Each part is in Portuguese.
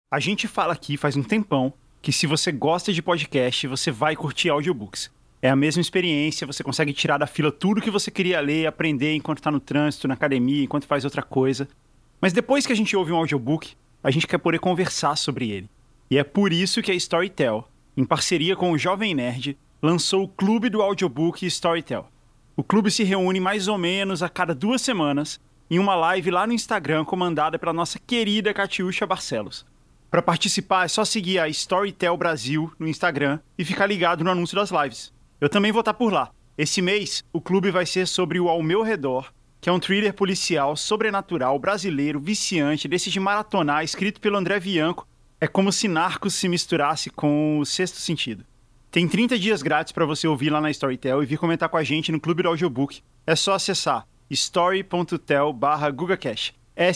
A gente fala aqui faz um tempão que se você gosta de podcast, você vai curtir audiobooks. É a mesma experiência, você consegue tirar da fila tudo que você queria ler, aprender enquanto está no trânsito, na academia, enquanto faz outra coisa. Mas depois que a gente ouve um audiobook, a gente quer poder conversar sobre ele. E é por isso que a Storytel, em parceria com o Jovem Nerd, lançou o Clube do Audiobook Storytel. O clube se reúne mais ou menos a cada 2 semanas em uma live lá no Instagram comandada pela nossa querida Catiúcha Barcelos. Para participar é só seguir a Storytel Brasil no Instagram e ficar ligado no anúncio das lives. Eu também vou estar por lá. Esse mês, o clube vai ser sobre o Ao Meu Redor, que é um thriller policial, sobrenatural, brasileiro, viciante, desse de maratonar, escrito pelo André Bianco. É como se Narcos se misturasse com o Sexto Sentido. Tem 30 dias grátis para você ouvir lá na Storytel e vir comentar com a gente no Clube do Audiobook. É só acessar story.tel/GugaCast.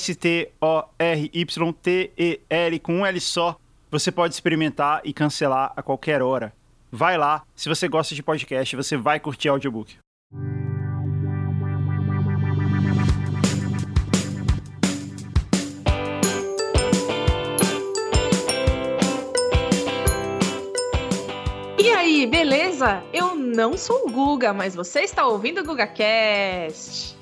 STORYTEL com um L só. Você pode experimentar e cancelar a qualquer hora. Vai lá, se você gosta de podcast, você vai curtir audiobook. E aí, beleza? Eu não sou o Guga, mas você está ouvindo o GugaCast.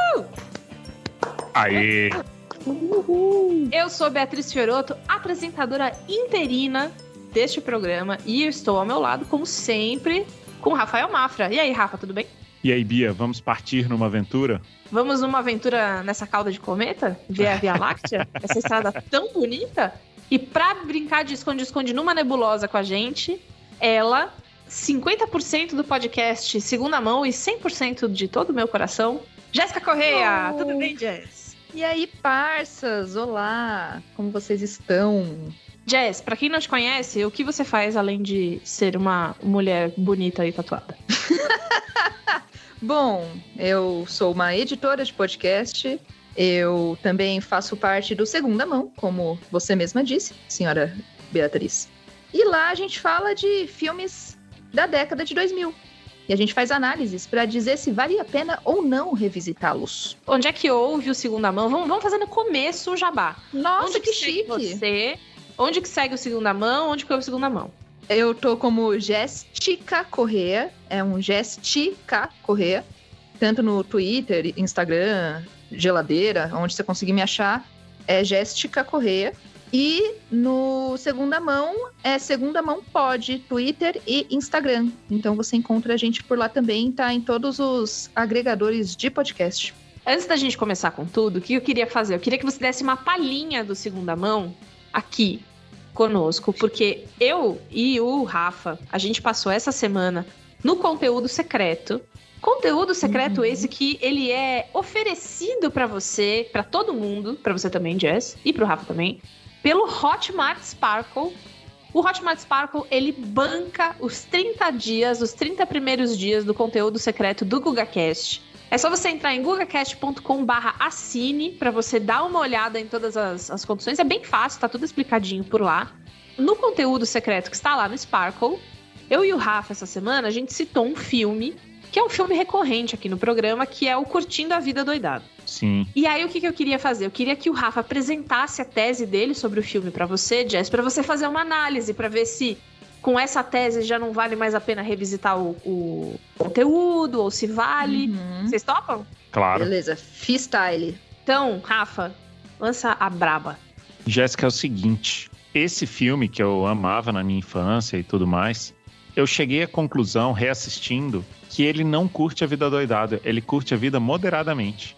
Aê! Eu sou Beatriz Fiorotto, apresentadora interina deste programa, e eu estou ao meu lado, como sempre, com o Rafael Mafra. E aí, Rafa, tudo bem? E aí, Bia, vamos partir numa aventura? Vamos numa aventura nessa cauda de cometa? Ver a Via Láctea? Essa estrada tão bonita? E pra brincar de esconde-esconde numa nebulosa com a gente, ela, 50% do podcast Segunda Mão e 100% de todo o meu coração, Jéssica Correia. Tudo bem, Jess? E aí, parças? Olá! Como vocês estão? Jess, pra quem não te conhece, o que você faz além de ser uma mulher bonita e tatuada? Bom, eu sou uma editora de podcast. Eu também faço parte do Segunda Mão, como você mesma disse, senhora Beatriz. E lá a gente fala de filmes da década de 2000. E a gente faz análises para dizer se vale a pena ou não revisitá-los. Onde é que houve o Segunda Mão? Vamos fazer no começo o jabá. Nossa, onde que chique! Você? Onde que segue o Segunda Mão? Onde que houve o Segunda Mão? Eu tô como Jéssica Correia. É um Jéssica Correia. Tanto no Twitter, Instagram, Geladeira, onde você conseguir me achar, é Jéssica Correia. E no Segunda Mão, é Segunda Mão Pod, Twitter e Instagram. Então você encontra a gente por lá também, tá em todos os agregadores de podcast. Antes da gente começar com tudo, o que eu queria fazer? Eu queria que você desse uma palhinha do Segunda Mão aqui conosco, porque eu e o Rafa, a gente passou essa semana no conteúdo secreto. Conteúdo secreto esse que ele é oferecido pra você, pra todo mundo, pra você também, Jess, e pro Rafa também, pelo Hotmart Sparkle. O Hotmart Sparkle, ele banca os 30 dias, os 30 primeiros dias do conteúdo secreto do GugaCast. É só você entrar em gugacast.com/assine para você dar uma olhada em todas as condições. É bem fácil, tá tudo explicadinho por lá. No conteúdo secreto que está lá no Sparkle, eu e o Rafa, essa semana, a gente citou um filme, que é um filme recorrente aqui no programa, que é o Curtindo a Vida Doidado. Sim. E aí, o que eu queria fazer? Eu queria que o Rafa apresentasse a tese dele sobre o filme pra você, Jess, pra você fazer uma análise, pra ver se com essa tese já não vale mais a pena revisitar o conteúdo, ou se vale. Vocês topam? Claro. Beleza, freestyle. Então, Rafa, lança a braba. Jéssica, é o seguinte, esse filme que eu amava na minha infância e tudo mais, eu cheguei à conclusão, reassistindo, que ele não curte a vida doidada, ele curte a vida moderadamente.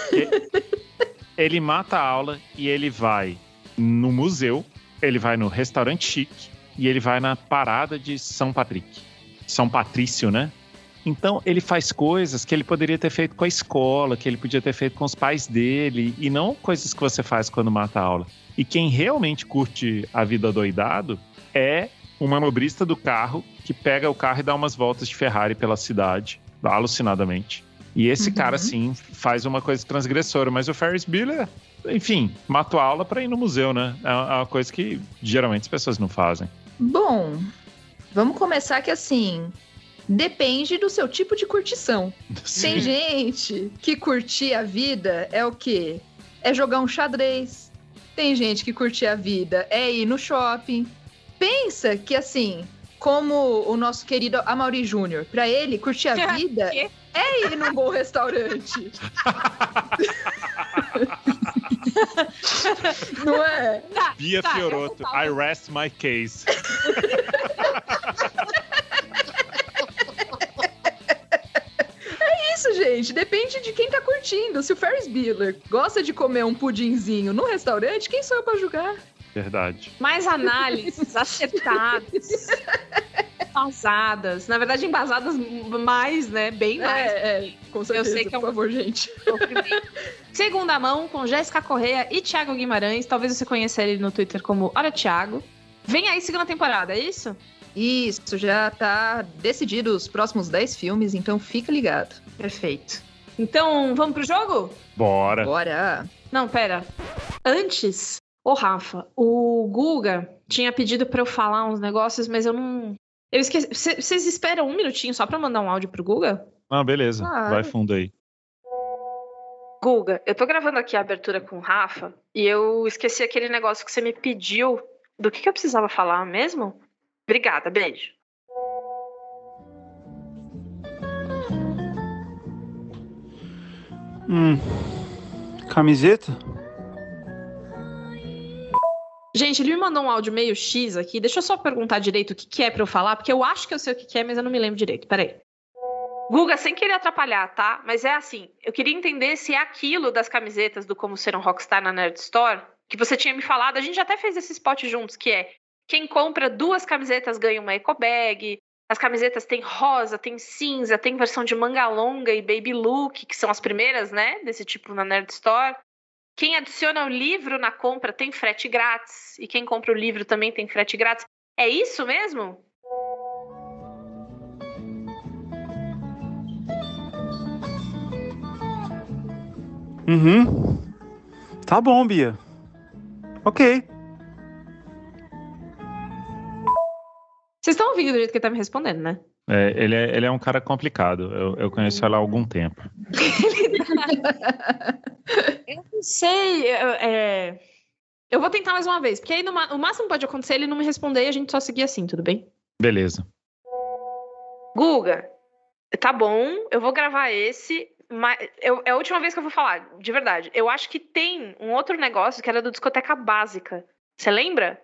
Ele mata a aula e ele vai no museu, ele vai no restaurante chique e ele vai na parada de São Patrício, né? Então ele faz coisas que ele poderia ter feito com a escola, que ele podia ter feito com os pais dele, e não coisas que você faz quando mata a aula. E quem realmente curte a vida doidado é um manobrista do carro que pega o carro e dá umas voltas de Ferrari pela cidade, alucinadamente. E esse cara, sim, faz uma coisa transgressora. Mas o Ferris Bueller, enfim, matou a aula pra ir no museu, né? É uma coisa que geralmente as pessoas não fazem. Bom, vamos começar que assim, depende do seu tipo de curtição. Sim. Tem gente que curtir a vida é o quê? É jogar um xadrez, Tem gente que curte a vida é ir no shopping. Pensa que, assim, como o nosso querido Amaury Júnior, pra ele, curtir a vida é ir num bom restaurante. Não é? Bia Fiorotto, I rest my case. É isso, gente. Depende de quem tá curtindo. Se o Ferris Bueller gosta de comer um pudinzinho no restaurante, quem sou eu pra julgar? Verdade. Mais análises acertadas, embasadas. Na verdade, embasadas mais, né? Bem mais. Com certeza, eu sei que por favor, gente. Segunda Mão, com Jéssica Correia e Thiago Guimarães. Talvez você conheça ele no Twitter como Olha Thiago. Vem aí segunda temporada, é isso? Isso, já tá decidido os próximos 10 filmes, então fica ligado. Perfeito. Então, vamos pro jogo? Bora. Bora. Não, pera. Antes, Rafa, o Guga tinha pedido pra eu falar uns negócios, mas eu não... Eu esqueci. Vocês esperam um minutinho só pra mandar um áudio pro Guga? Ah, beleza. Vai fundo aí. Guga, eu tô gravando aqui a abertura com o Rafa e eu esqueci aquele negócio que você me pediu. Do que eu precisava falar mesmo? Obrigada, beijo. Camiseta? Gente, ele me mandou um áudio meio X aqui. Deixa eu só perguntar direito o que é pra eu falar, porque eu acho que eu sei o que é, mas eu não me lembro direito. Peraí. Guga, sem querer atrapalhar, tá? Mas é assim, eu queria entender se é aquilo das camisetas do Como Ser um Rockstar na Nerd Store, que você tinha me falado, a gente até fez esse spot juntos, que é quem compra 2 camisetas ganha uma eco bag, as camisetas tem rosa, tem cinza, tem versão de manga longa e baby look, que são as primeiras, né, desse tipo na Nerd Store. Quem adiciona o livro na compra tem frete grátis, e quem compra o livro também tem frete grátis. É isso mesmo? Tá bom, Bia. Ok. Vocês estão ouvindo do jeito que ele tá me respondendo, né? Ele é um cara complicado. Eu conheço ela há algum tempo. Eu não sei. Eu vou tentar mais uma vez, porque aí o máximo que pode acontecer é ele não me responder e a gente só seguir assim, tudo bem? Beleza. Guga, tá bom, eu vou gravar esse, mas é a última vez que eu vou falar, de verdade. Eu acho que tem um outro negócio que era do Discoteca Básica. Você lembra?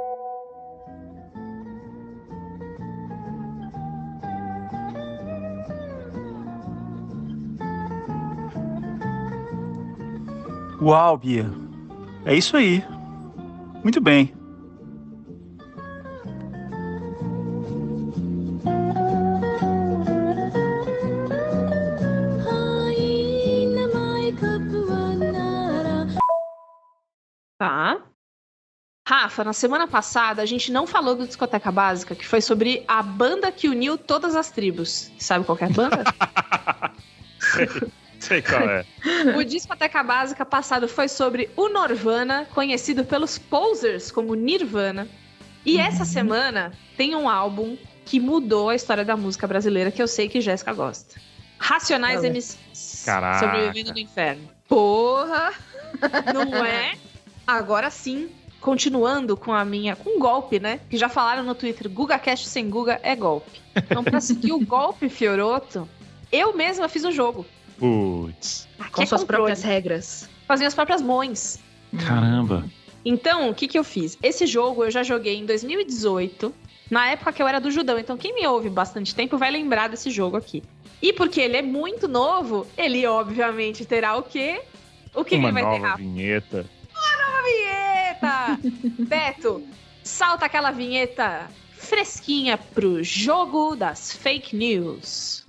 Uau, Bia. É isso aí. Muito bem. Tá. Rafa, na semana passada a gente não falou do Discoteca Básica, que foi sobre a banda que uniu todas as tribos. Sabe qual que é a banda? Sei qual é. O Discoteca Básica passado foi sobre o Norvana, conhecido pelos posers como Nirvana. E essa semana tem um álbum que mudou a história da música brasileira, que eu sei que Jéssica gosta. Racionais MCs. Caraca. Sobrevivendo no Inferno. Porra! Não é? Agora sim, continuando com um golpe, né? Que já falaram no Twitter, GugaCast sem Guga é golpe. Então, pra seguir o golpe Fiorotto, eu mesma fiz o jogo. Putz. Com suas próprias regras. Com as minhas próprias mãos. Caramba. Então, o que eu fiz? Esse jogo eu já joguei em 2018, na época que eu era do Judão. Então, quem me ouve bastante tempo vai lembrar desse jogo aqui. E porque ele é muito novo, ele obviamente terá o quê? O que ele vai ter, Rafa? Uma nova vinheta. Beto, salta aquela vinheta fresquinha pro jogo das fake news.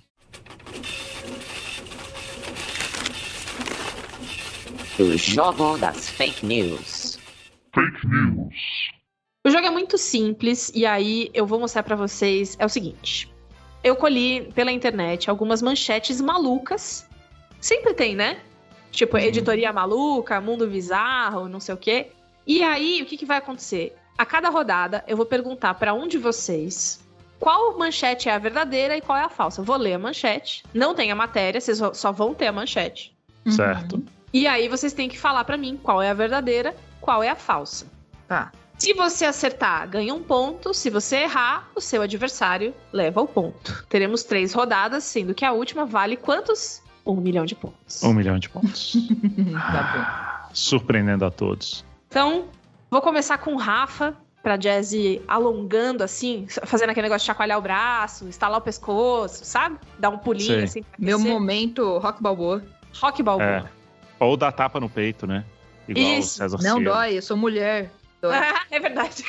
O jogo das fake news. Fake news. O jogo é muito simples e aí eu vou mostrar pra vocês. É o seguinte, eu colhi pela internet algumas manchetes malucas. Sempre tem, né? Tipo, editoria maluca, mundo bizarro, não sei o quê. E aí, o que vai acontecer? A cada rodada, eu vou perguntar pra um de vocês qual manchete é a verdadeira e qual é a falsa. Eu vou ler a manchete, não tem a matéria, vocês só vão ter a manchete. Certo. E aí, vocês têm que falar pra mim qual é a verdadeira qual é a falsa. Tá. Se você acertar, ganha 1 ponto. Se você errar, o seu adversário leva o ponto. Teremos 3 rodadas, sendo que a última vale quantos? 1 milhão de pontos. 1 milhão de pontos. Tá bom. Surpreendendo a todos. Então, vou começar com o Rafa, pra Jazzy alongando assim, fazendo aquele negócio de chacoalhar o braço, estalar o pescoço, sabe? Dar um pulinho Sei. assim. Pra Meu aquecer. momento, Rock Balboa. Rock Balboa. Ou dar tapa no peito, né? Igual o Isso. César Não Cielo. dói, eu sou mulher. Dói. É verdade.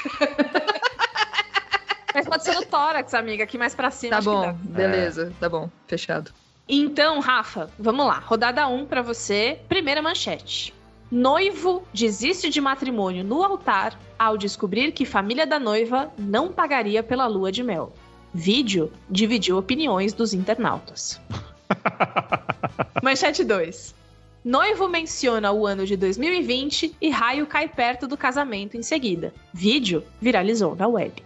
Mas pode ser no tórax, amiga, aqui mais pra cima. Tá acho que bom, dá. beleza. Tá bom, fechado. Então, Rafa, vamos lá. Rodada 1 pra você. Primeira manchete. Noivo desiste de matrimônio no altar ao descobrir que família da noiva não pagaria pela lua de mel. Vídeo dividiu opiniões dos internautas. Manchete 2. Noivo menciona o ano de 2020 e raio cai perto do casamento em seguida. Vídeo viralizou na web.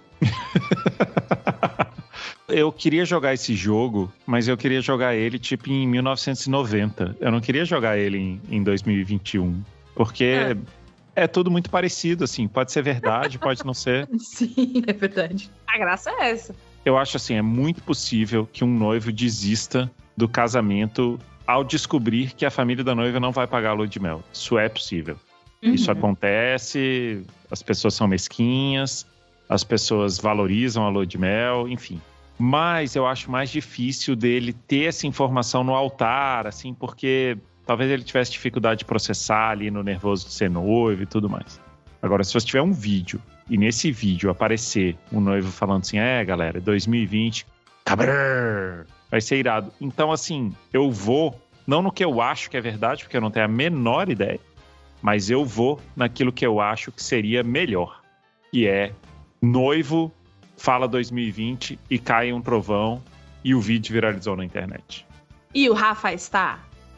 Eu queria jogar esse jogo, mas eu queria jogar ele tipo em 1990. Eu não queria jogar ele em 2021. Porque é tudo muito parecido, assim. Pode ser verdade, pode não ser. Sim, é verdade. A graça é essa. Eu acho assim, é muito possível que um noivo desista do casamento ao descobrir que a família da noiva não vai pagar a lua de mel. Isso é possível. Isso acontece, as pessoas são mesquinhas, as pessoas valorizam a lua de mel, enfim. Mas eu acho mais difícil dele ter essa informação no altar, assim, porque talvez ele tivesse dificuldade de processar ali no nervoso de ser noivo e tudo mais. Agora, se você tiver um vídeo e nesse vídeo aparecer um noivo falando assim, galera, 2020, cabrão, vai ser irado. Então, assim, eu vou, não no que eu acho que é verdade, porque eu não tenho a menor ideia, mas eu vou naquilo que eu acho que seria melhor, que é noivo fala 2020 e cai um trovão e o vídeo viralizou na internet. E o Rafa está...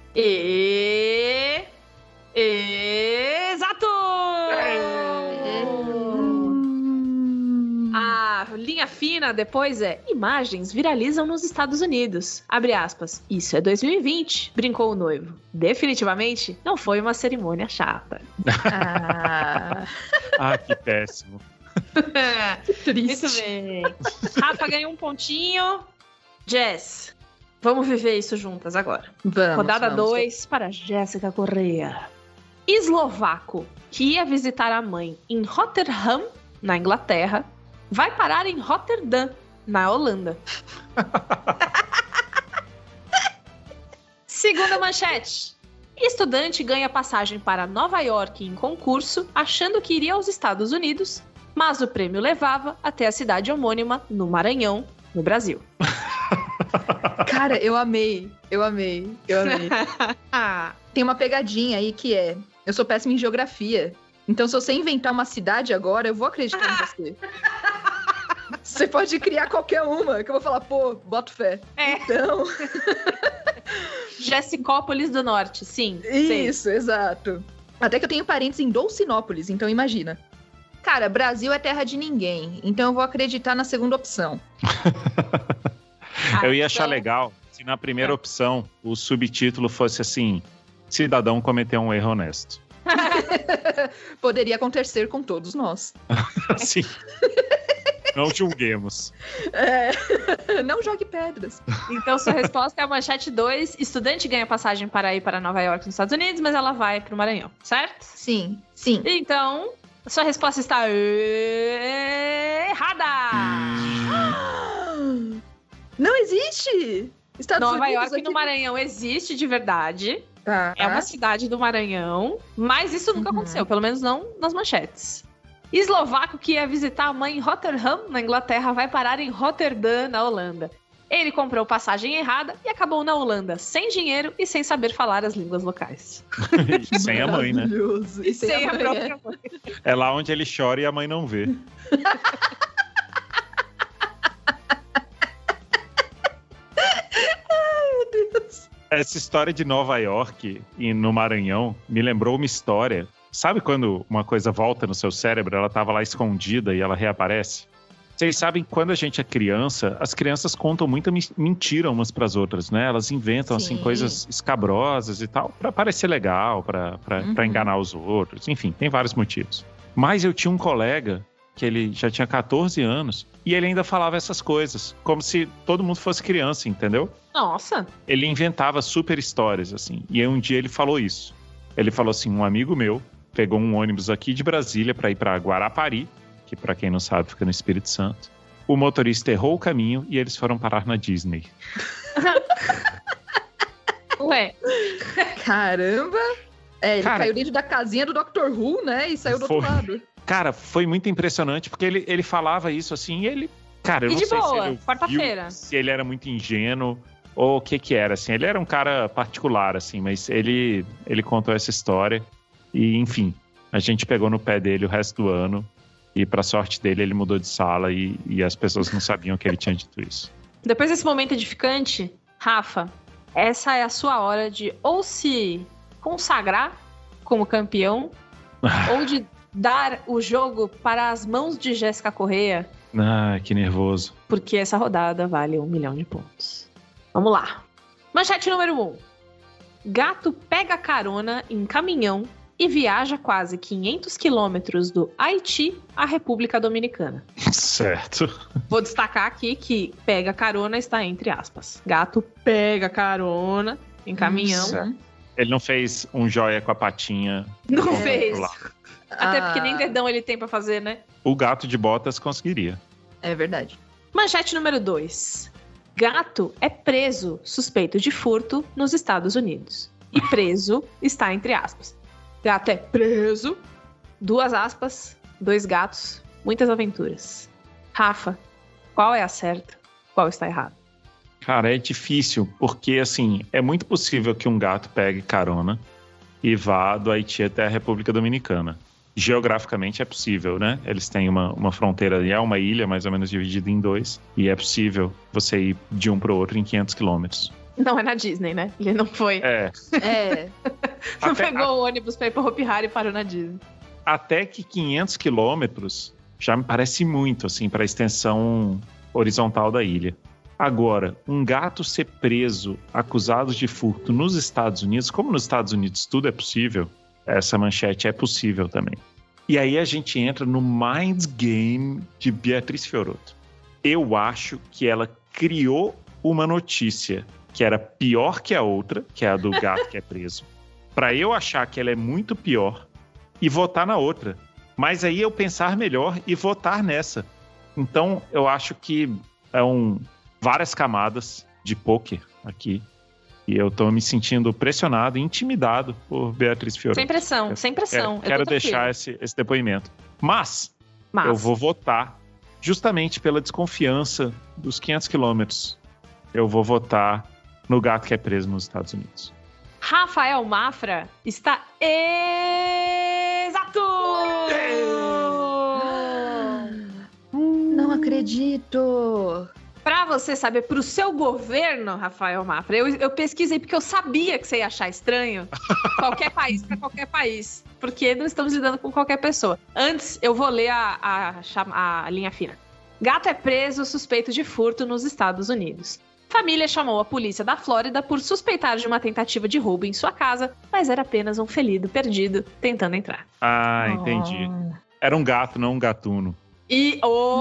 Exato! A linha fina depois é: imagens viralizam nos Estados Unidos. Abre aspas. Isso é 2020, brincou o noivo. Definitivamente não foi uma cerimônia chata. Que péssimo. Muito bem. Rafa ganhou 1 pontinho. Jess, vamos viver isso juntas agora. Vamos. Rodada 2 para Jéssica Correia. Eslovaco, que ia visitar a mãe em Rotterdam, na Inglaterra, vai parar em Rotterdam, na Holanda. Segunda manchete. Estudante ganha passagem para Nova York em concurso, achando que iria aos Estados Unidos, mas o prêmio levava até a cidade homônima, no Maranhão, no Brasil. Cara, eu amei. Tem uma pegadinha aí que é: eu sou péssima em geografia. Então, se você inventar uma cidade agora, eu vou acreditar em você. Você pode criar qualquer uma, que eu vou falar, pô, boto fé. Então... Jessicópolis do Norte, sim. Sei. Isso, exato. Até que eu tenho parentes em Dolcinópolis, então imagina. Cara, Brasil é terra de ninguém, então eu vou acreditar na segunda opção. Eu ia achar legal se na primeira opção o subtítulo fosse assim: cidadão cometeu um erro honesto. Poderia acontecer com todos nós. Sim. Não julguemos. Não jogue pedras. Então, sua resposta é a manchete 2. Estudante ganha passagem para ir para Nova York, nos Estados Unidos, mas ela vai para o Maranhão, certo? Sim. Então, sua resposta está errada! Não existe! Estados Nova Unidos York aqui... no Maranhão existe de verdade. Tá. É uma cidade do Maranhão, mas isso nunca aconteceu, pelo menos não nas manchetes. Eslovaco que ia visitar a mãe em Rotterdam, na Inglaterra, vai parar em Rotterdam, na Holanda. Ele comprou passagem errada e acabou na Holanda, sem dinheiro e sem saber falar as línguas locais. E sem a mãe, né? Maravilhoso. E sem a mãe, própria mãe. É lá onde ele chora e a mãe não vê. Essa história de Nova York e no Maranhão me lembrou uma história. Sabe quando uma coisa volta no seu cérebro, ela tava lá escondida e ela reaparece? Vocês sabem, quando a gente é criança, as crianças contam muita mentira umas pras outras, né? Elas inventam, assim, coisas escabrosas e tal, pra parecer legal, pra enganar os outros. Enfim, tem vários motivos. Mas eu tinha um colega que ele já tinha 14 anos e ele ainda falava essas coisas, como se todo mundo fosse criança, entendeu? Nossa! Ele inventava super histórias, assim. E aí um dia ele falou isso. Ele falou assim, um amigo meu pegou um ônibus aqui de Brasília pra ir pra Guarapari, que pra quem não sabe fica no Espírito Santo. O motorista errou o caminho e eles foram parar na Disney. Ué. Caramba! Ele caiu dentro da casinha do Dr. Who, né? E saiu do outro lado. Cara, foi muito impressionante, porque ele falava isso assim e ele... Cara, eu não sei se ele era muito ingênuo ou o que era, assim. Ele era um cara particular, assim, mas ele contou essa história e, enfim, a gente pegou no pé dele o resto do ano. E, pra sorte dele, ele mudou de sala e as pessoas não sabiam que ele tinha dito isso. Depois desse momento edificante, Rafa, essa é a sua hora de ou se consagrar como campeão, ou de dar o jogo para as mãos de Jéssica Correia. Ah, que nervoso. Porque essa rodada vale 1 milhão de pontos. Vamos lá. Manchete número 1. Gato pega carona em caminhão e viaja quase 500 quilômetros do Haiti à República Dominicana. Certo. Vou destacar aqui que pega carona está entre aspas. Gato pega carona em caminhão. Certo. Ele não fez um joia com a patinha. Não fez. Até porque nem dedão ele tem pra fazer, né? O gato de botas conseguiria. É verdade. Manchete número 2. Gato é preso suspeito de furto nos Estados Unidos. E preso está entre aspas. Gato é preso, 2 aspas, 2 gatos, muitas aventuras. Rafa, qual é a certa? Qual está errado? Cara, é difícil, porque, assim, é muito possível que um gato pegue carona e vá do Haiti até a República Dominicana. Geograficamente é possível, né? Eles têm uma fronteira ali, é uma ilha mais ou menos dividida em 2, e é possível você ir de um para o outro em 500 quilômetros. Não é na Disney, né? Ele não foi. Não pegou o ônibus pra ir pra Hopi Hari e parou na Disney. Até que 500 quilômetros já me parece muito, assim, pra extensão horizontal da ilha. Agora, um gato ser preso, acusado de furto nos Estados Unidos, como nos Estados Unidos tudo é possível, essa manchete é possível também. E aí a gente entra no mind game de Beatriz Fiorotto. Eu acho que ela criou uma notícia que era pior que a outra, que é a do gato que é preso, pra eu achar que ela é muito pior e votar na outra. Mas aí eu pensar melhor e votar nessa. Então, eu acho que várias camadas de pôquer aqui. E eu tô me sentindo pressionado e intimidado por Beatriz Fiorotto. Sem pressão, sem pressão. Quero deixar esse depoimento. Mas eu vou votar justamente pela desconfiança dos 500 quilômetros. Eu vou votar no gato que é preso nos Estados Unidos. Rafael Mafra está exato! Não acredito! Pra você saber, pro seu governo, Rafael Mafra, eu pesquisei porque eu sabia que você ia achar estranho qualquer país pra qualquer país. Porque não estamos lidando com qualquer pessoa. Antes, eu vou ler a linha fina. Gato é preso suspeito de furto nos Estados Unidos. Família chamou a polícia da Flórida por suspeitar de uma tentativa de roubo em sua casa, mas era apenas um felido perdido tentando entrar. Ah, entendi. Era um gato, não um gatuno. E,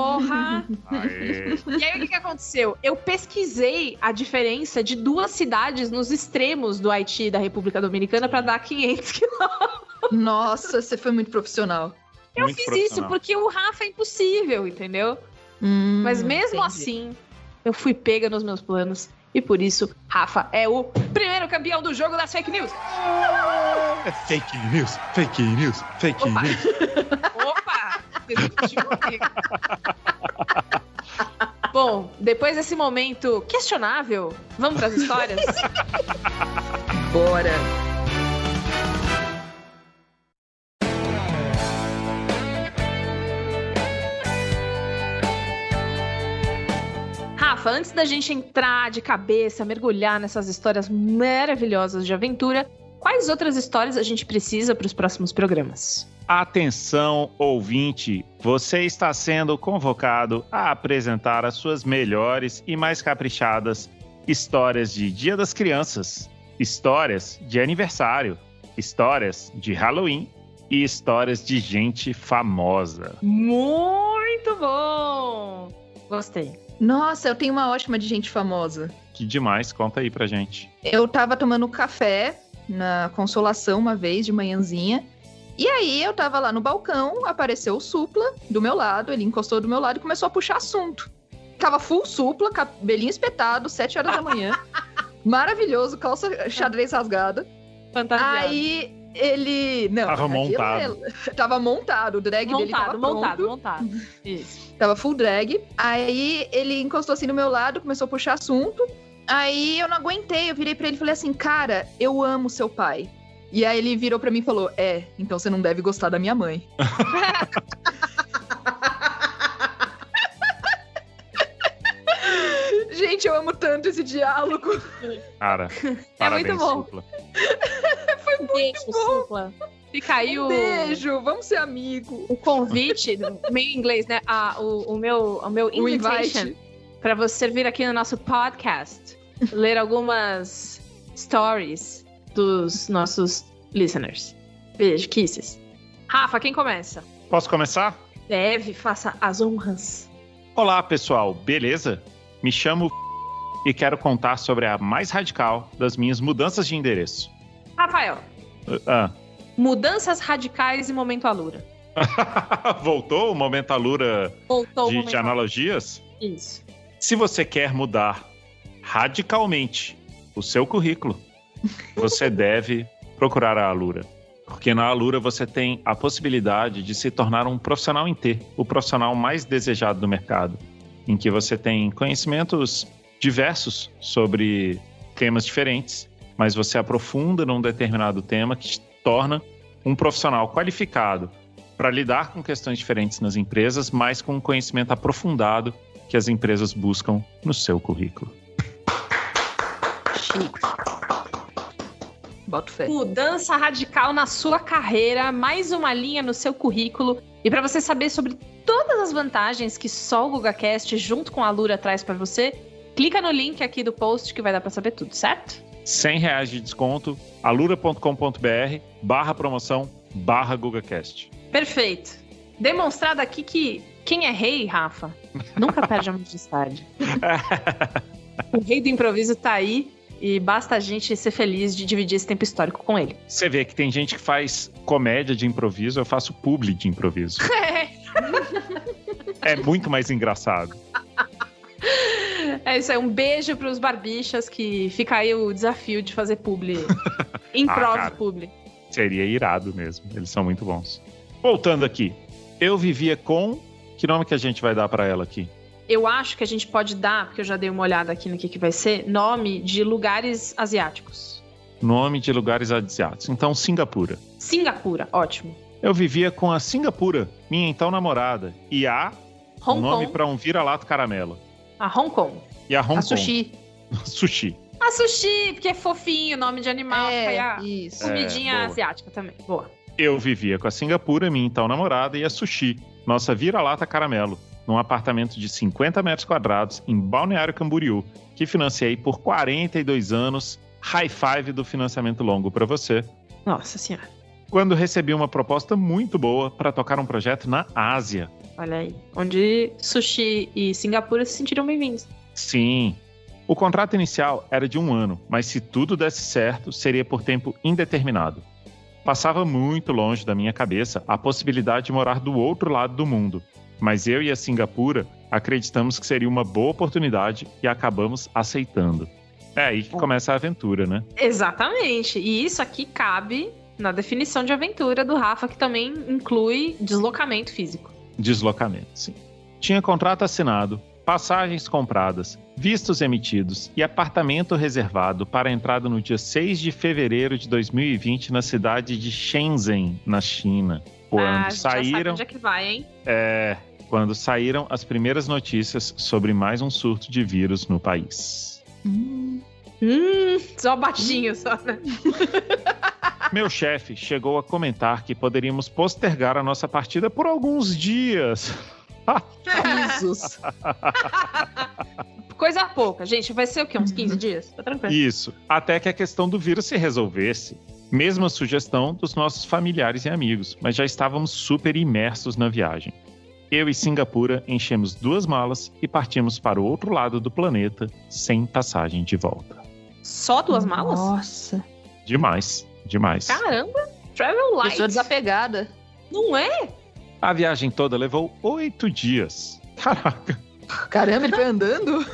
E aí, o que aconteceu? Eu pesquisei a diferença de 2 cidades nos extremos do Haiti e da República Dominicana para dar 500 quilômetros. Nossa, você foi muito profissional. Eu fiz isso porque o Rafa é impossível, entendeu? Mas mesmo assim, eu fui pega nos meus planos. E por isso, Rafa é o primeiro campeão do jogo das fake news. É fake news, fake news, fake news. Opa! Bom, depois desse momento questionável, vamos para as histórias? Bora! Rafa, antes da gente entrar de cabeça, mergulhar nessas histórias maravilhosas de aventura, quais outras histórias a gente precisa para os próximos programas? Atenção, ouvinte, você está sendo convocado a apresentar as suas melhores e mais caprichadas histórias de Dia das Crianças, histórias de aniversário, histórias de Halloween e histórias de gente famosa. Muito bom! Gostei. Nossa, eu tenho uma ótima de gente famosa. Que demais, conta aí pra gente. Eu tava tomando café na Consolação uma vez, de manhãzinha. E aí eu tava lá no balcão, apareceu o Supla do meu lado, ele encostou do meu lado e começou a puxar assunto. Tava full Supla, cabelinho espetado, 7 horas da manhã. Maravilhoso, calça xadrez rasgada. Fantasiado. Aí ele... Não, Tava montado. Tava montado, o drag dele tava pronto. Montado. Isso. Tava full drag. Aí ele encostou assim no meu lado, começou a puxar assunto. Aí eu não aguentei, eu virei pra ele e falei assim, cara, eu amo seu pai. E aí ele virou pra mim e falou, então você não deve gostar da minha mãe. Gente, eu amo tanto esse diálogo. Cara, É parabéns, muito bom. Supla. Foi muito Beijo, bom. Supla. Fica aí Um beijo, vamos ser amigos. o convite, meio em inglês, né? O meu O invitation invite. para você vir aqui no nosso podcast, ler algumas stories dos nossos listeners. Beijo, kisses. Rafa, quem começa? Posso começar? Deve, faça as honras. Olá, pessoal, beleza? Me chamo e quero contar sobre a mais radical das minhas mudanças de endereço. Rafael, mudanças radicais e momento Alura. Voltou o momento Alura Voltou o de momento analogias? Alura. Isso. Se você quer mudar radicalmente o seu currículo, você deve procurar a Alura. Porque na Alura você tem a possibilidade de se tornar um profissional em T, o profissional mais desejado do mercado, em que você tem conhecimentos diversos sobre temas diferentes, mas você aprofunda num determinado tema que te torna um profissional qualificado para lidar com questões diferentes nas empresas, mas com um conhecimento aprofundado que as empresas buscam no seu currículo. Chique. Boto fé. Mudança radical na sua carreira, mais uma linha no seu currículo. E para você saber sobre todas as vantagens que só o GugaCast junto com a Alura traz para você, clica no link aqui do post que vai dar para saber tudo, certo? R$100 de desconto, alura.com.br/promoção/GugaCast. Perfeito. Demonstrado aqui que quem é rei, Rafa, nunca perde a majestade. O rei do improviso tá aí e basta a gente ser feliz de dividir esse tempo histórico com ele. Você vê que tem gente que faz comédia de improviso, eu faço publi de improviso. É muito mais engraçado. É isso aí, um beijo pros barbichas, que fica aí o desafio de fazer publi. Improv cara. publi. Seria irado mesmo, eles são muito bons. Voltando aqui, eu vivia com... Que nome que a gente vai dar pra ela aqui? Eu acho que a gente pode dar, porque eu já dei uma olhada aqui no que vai ser, nome de lugares asiáticos. Nome de lugares asiáticos. Então, Singapura. Singapura, ótimo. Eu vivia com a Singapura, minha então namorada, e a... Hong nome Kong. pra um vira-lata caramelo. A Hong Kong. E a Hong A Kong. sushi. Sushi. A sushi, porque é fofinho, nome de animal. E a Isso. comidinha boa. asiática também. Boa. Eu vivia com a Singapura, minha então namorada, e a Sushi, nossa vira-lata caramelo, num apartamento de 50 metros quadrados em Balneário Camboriú, que financiei por 42 anos. High five do financiamento longo para você. Nossa senhora. Quando recebi uma proposta muito boa para tocar um projeto na Ásia. Olha aí. Onde sushi e Singapura se sentiram bem-vindos. Sim. O contrato inicial era de 1 ano, mas se tudo desse certo, seria por tempo indeterminado. Passava muito longe da minha cabeça a possibilidade de morar do outro lado do mundo, mas eu e a Singapura acreditamos que seria uma boa oportunidade e acabamos aceitando. É aí que começa a aventura, né? Exatamente. E isso aqui cabe na definição de aventura do Rafa, que também inclui deslocamento físico. Deslocamento, sim. Tinha contrato assinado, passagens compradas, vistos emitidos e apartamento reservado para a entrada no dia 6 de fevereiro de 2020 na cidade de Shenzhen, na China. Quando a gente já sabe saíram... onde é que vai, hein? Quando saíram as primeiras notícias sobre mais um surto de vírus no país. Só baixinho, só, né? Meu chefe chegou a comentar que poderíamos postergar a nossa partida por alguns dias. Jesus. Coisa pouca, gente. Vai ser o quê? Uns 15 dias? Tá tranquilo. Isso, até que a questão do vírus se resolvesse. Mesma sugestão dos nossos familiares e amigos, mas já estávamos super imersos na viagem. Eu e Singapura enchemos 2 malas e partimos para o outro lado do planeta, sem passagem de volta. Só 2 malas? Nossa. Demais. Caramba, travel light. Pessoa desapegada. Não é? A viagem toda levou 8 dias. Caraca. Caramba, ele foi andando?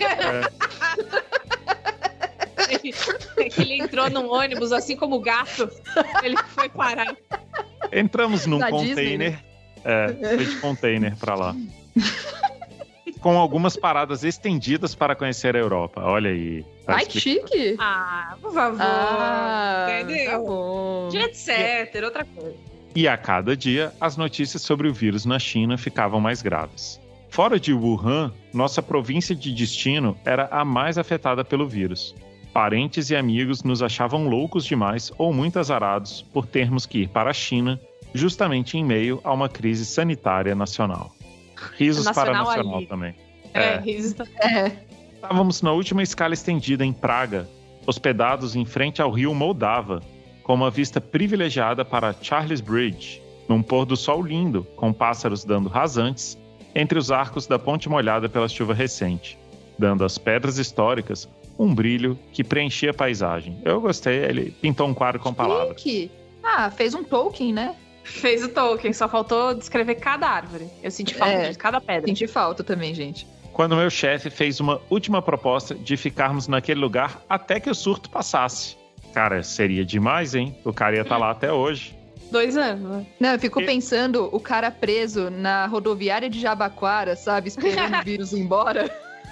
Ele entrou num ônibus, assim como o gato. Ele foi parar. Entramos num Na container. Foi de container pra lá. Com algumas paradas estendidas para conhecer a Europa. Olha aí. Ai, que chique. Ah, por favor. Entendeu? Tá bom. Jet setter, outra coisa. E a cada dia, as notícias sobre o vírus na China ficavam mais graves. Fora de Wuhan, nossa província de destino era a mais afetada pelo vírus. Parentes e amigos nos achavam loucos demais ou muito azarados por termos que ir para a China justamente em meio a uma crise sanitária nacional. Risos para nacional também. Risos. Estávamos na última escala estendida em Praga, hospedados em frente ao rio Moldava, com uma vista privilegiada para Charles Bridge, num pôr do sol lindo, com pássaros dando rasantes, entre os arcos da ponte molhada pela chuva recente, dando às pedras históricas um brilho que preenchia a paisagem. Eu gostei, ele pintou um quadro com palavras. Ah, fez um Tolkien, né? Fez o Tolkien, só faltou descrever cada árvore. Eu senti falta de cada pedra. Senti falta também, gente. Quando meu chefe fez uma última proposta de ficarmos naquele lugar até que o surto passasse. Cara, seria demais, hein? O cara ia estar lá até hoje. 2 anos, né? Não, eu fico pensando o cara preso na rodoviária de Jabaquara, sabe? Esperando o vírus ir embora.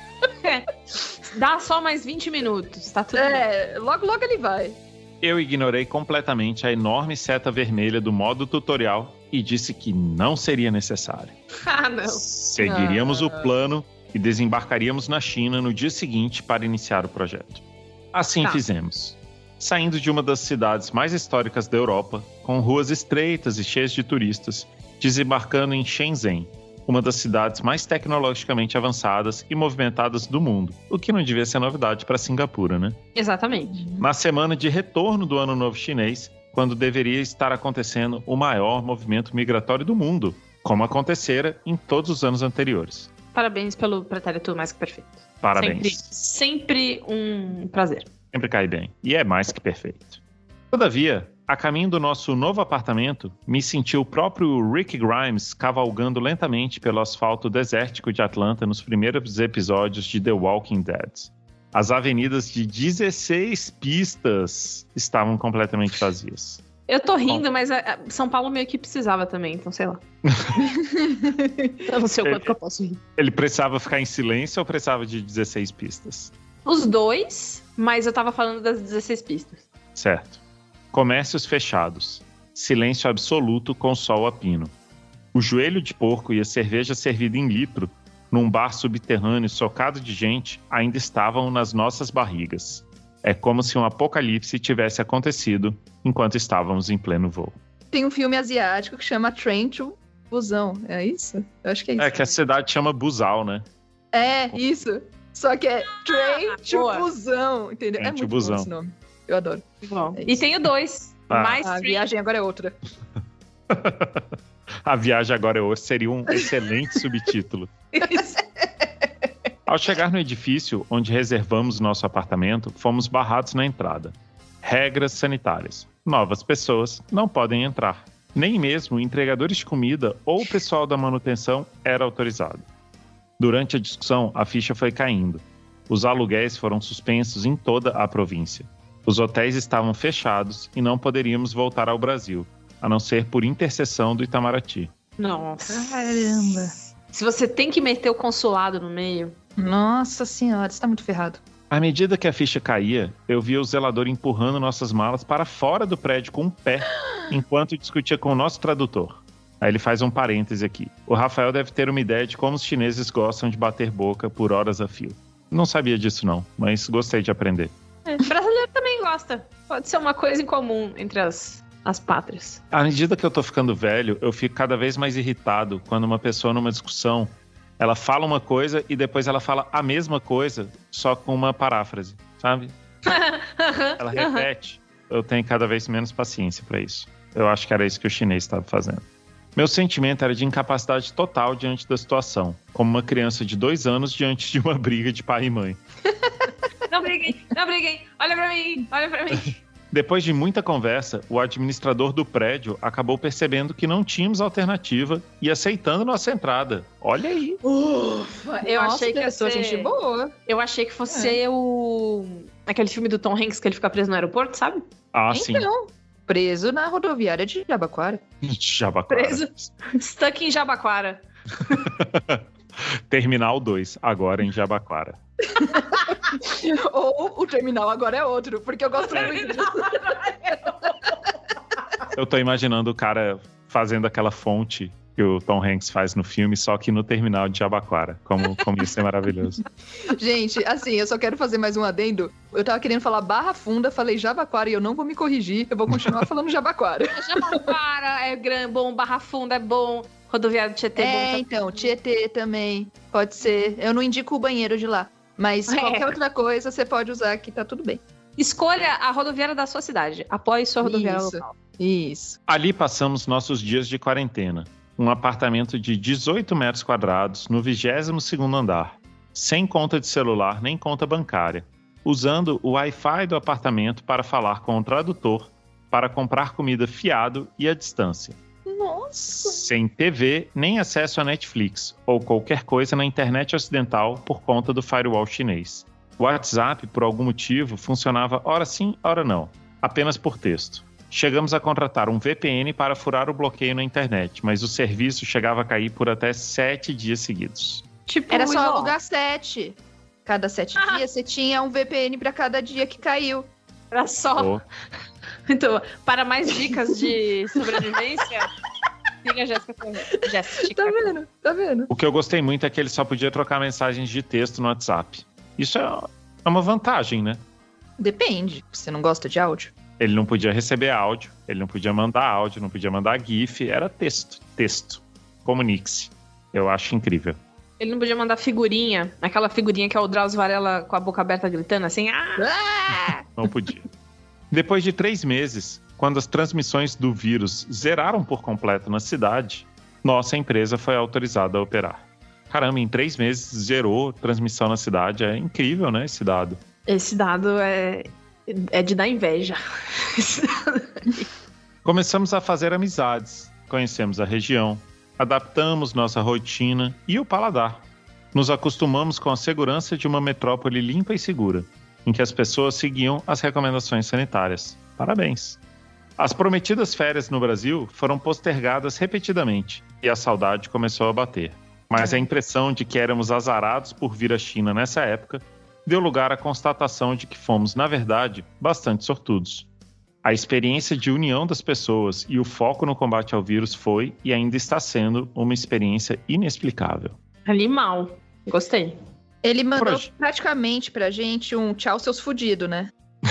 Dá só mais 20 minutos, tá tudo bem. Logo ele vai. Eu ignorei completamente a enorme seta vermelha do modo tutorial e disse que não seria necessário. Ah, não. Seguiríamos o plano e desembarcaríamos na China no dia seguinte para iniciar o projeto. Assim fizemos. Saindo de uma das cidades mais históricas da Europa, com ruas estreitas e cheias de turistas, desembarcando em Shenzhen, uma das cidades mais tecnologicamente avançadas e movimentadas do mundo, o que não devia ser novidade para Singapura, né? Exatamente. Na semana de retorno do Ano Novo Chinês, quando deveria estar acontecendo o maior movimento migratório do mundo, como acontecera em todos os anos anteriores. Parabéns pelo pretérito mais que perfeito. Parabéns. Sempre um prazer. Sempre cai bem. E é mais que perfeito. Todavia, a caminho do nosso novo apartamento, me senti o próprio Rick Grimes cavalgando lentamente pelo asfalto desértico de Atlanta nos primeiros episódios de The Walking Dead. As avenidas de 16 pistas estavam completamente vazias. Eu tô rindo, mas São Paulo meio que precisava também, então sei lá. Eu não sei o quanto que eu posso rir. Ele precisava ficar em silêncio ou precisava de 16 pistas? Os dois, mas eu tava falando das 16 pistas. Certo. Comércios fechados. Silêncio absoluto com sol a pino. O joelho de porco e a cerveja servida em litro, num bar subterrâneo socado de gente, ainda estavam nas nossas barrigas. É como se um apocalipse tivesse acontecido enquanto estávamos em pleno voo. Tem um filme asiático que chama Train to Busan, é isso? Eu acho que é isso. É que a cidade chama Busal, né? É, isso. Só que é Train to Busan, entendeu? Train é to muito Busan. bom esse nome. Eu adoro. Bom. É E tem o 2. Mais A viagem agora é outra. A viagem agora é hoje seria um excelente subtítulo. Isso. Ao chegar no edifício onde reservamos nosso apartamento, fomos barrados na entrada. Regras sanitárias. Novas pessoas não podem entrar. Nem mesmo entregadores de comida ou o pessoal da manutenção era autorizado. Durante a discussão, a ficha foi caindo. Os aluguéis foram suspensos em toda a província. Os hotéis estavam fechados e não poderíamos voltar ao Brasil, a não ser por intercessão do Itamaraty. Nossa. Caramba. Se você tem que meter o consulado no meio... Nossa senhora, você tá muito ferrado. À medida que a ficha caía, eu via o zelador empurrando nossas malas para fora do prédio com um pé, enquanto discutia com o nosso tradutor. Aí ele faz um parêntese aqui. O Rafael deve ter uma ideia de como os chineses gostam de bater boca por horas a fio. Não sabia disso não, mas gostei de aprender. Brasileiro também gosta. Pode ser uma coisa em comum entre as pátrias. À medida que eu tô ficando velho, eu fico cada vez mais irritado quando uma pessoa numa discussão, ela fala uma coisa e depois ela fala a mesma coisa, só com uma paráfrase, sabe? Ela repete. Eu tenho cada vez menos paciência pra isso. Eu acho que era isso que o chinês estava fazendo. Meu sentimento era de incapacidade total diante da situação, como uma criança de 2 anos diante de uma briga de pai e mãe. Não briguem, olha pra mim. Depois de muita conversa, o administrador do prédio acabou percebendo que não tínhamos alternativa e aceitando nossa entrada. Olha aí. Ufa, eu achei que fosse gente boa. Eu achei que fosse aquele filme do Tom Hanks que ele fica preso no aeroporto, sabe? Ah, sim. Então, preso na rodoviária de Jabaquara. Preso, stuck em Jabaquara. Terminal 2, agora em Jabaquara. Ou o terminal agora é outro, porque eu gosto muito. Eu tô imaginando o cara fazendo aquela fonte que o Tom Hanks faz no filme, só que no terminal de Jabaquara. Como isso é maravilhoso. Gente, assim, eu só quero fazer mais um adendo. Eu tava querendo falar Barra Funda, falei Jabaquara e eu não vou me corrigir. Eu vou continuar falando Jabaquara. Jabaquara é bom, Barra Funda é bom, rodoviária de Tietê é bom. Então, Tietê também, pode ser. Eu não indico o banheiro de lá, mas qualquer outra coisa você pode usar que tá tudo bem. Escolha a rodoviária da sua cidade. Apoie sua rodoviária local. Isso. Ali passamos nossos dias de quarentena. Um apartamento de 18 metros quadrados no 22º andar, sem conta de celular nem conta bancária, usando o Wi-Fi do apartamento para falar com o tradutor, para comprar comida fiado e à distância. Nossa! Sem TV nem acesso a Netflix ou qualquer coisa na internet ocidental por conta do firewall chinês. O WhatsApp, por algum motivo, funcionava ora sim, ora não, apenas por texto. Chegamos a contratar um VPN para furar o bloqueio na internet, mas o serviço chegava a cair por até 7 dias seguidos. Tipo, era só alugar 7. Cada 7 dias você tinha um VPN para cada dia que caiu. Era só. Então, para mais dicas de sobrevivência, siga a Jéssica. Tá vendo? O que eu gostei muito é que ele só podia trocar mensagens de texto no WhatsApp. Isso é uma vantagem, né? Depende. Você não gosta de áudio? Ele não podia receber áudio, ele não podia mandar áudio, não podia mandar GIF, era texto. Comunique-se. Eu acho incrível. Ele não podia mandar figurinha, aquela figurinha que é o Drauzio Varela com a boca aberta gritando assim. Não podia. Depois de 3 meses, quando as transmissões do vírus zeraram por completo na cidade, nossa empresa foi autorizada a operar. Caramba, em 3 meses zerou transmissão na cidade. É incrível, né, esse dado? Esse dado é de dar inveja. Começamos a fazer amizades, conhecemos a região, adaptamos nossa rotina e o paladar. Nos acostumamos com a segurança de uma metrópole limpa e segura, em que as pessoas seguiam as recomendações sanitárias. Parabéns! As prometidas férias no Brasil foram postergadas repetidamente e a saudade começou a bater. Mas a impressão de que éramos azarados por vir à China nessa época deu lugar à constatação de que fomos, na verdade, bastante sortudos. A experiência de união das pessoas e o foco no combate ao vírus foi e ainda está sendo uma experiência inexplicável. Animal. Gostei. Ele mandou praticamente pra gente um tchau, seus fudidos, né?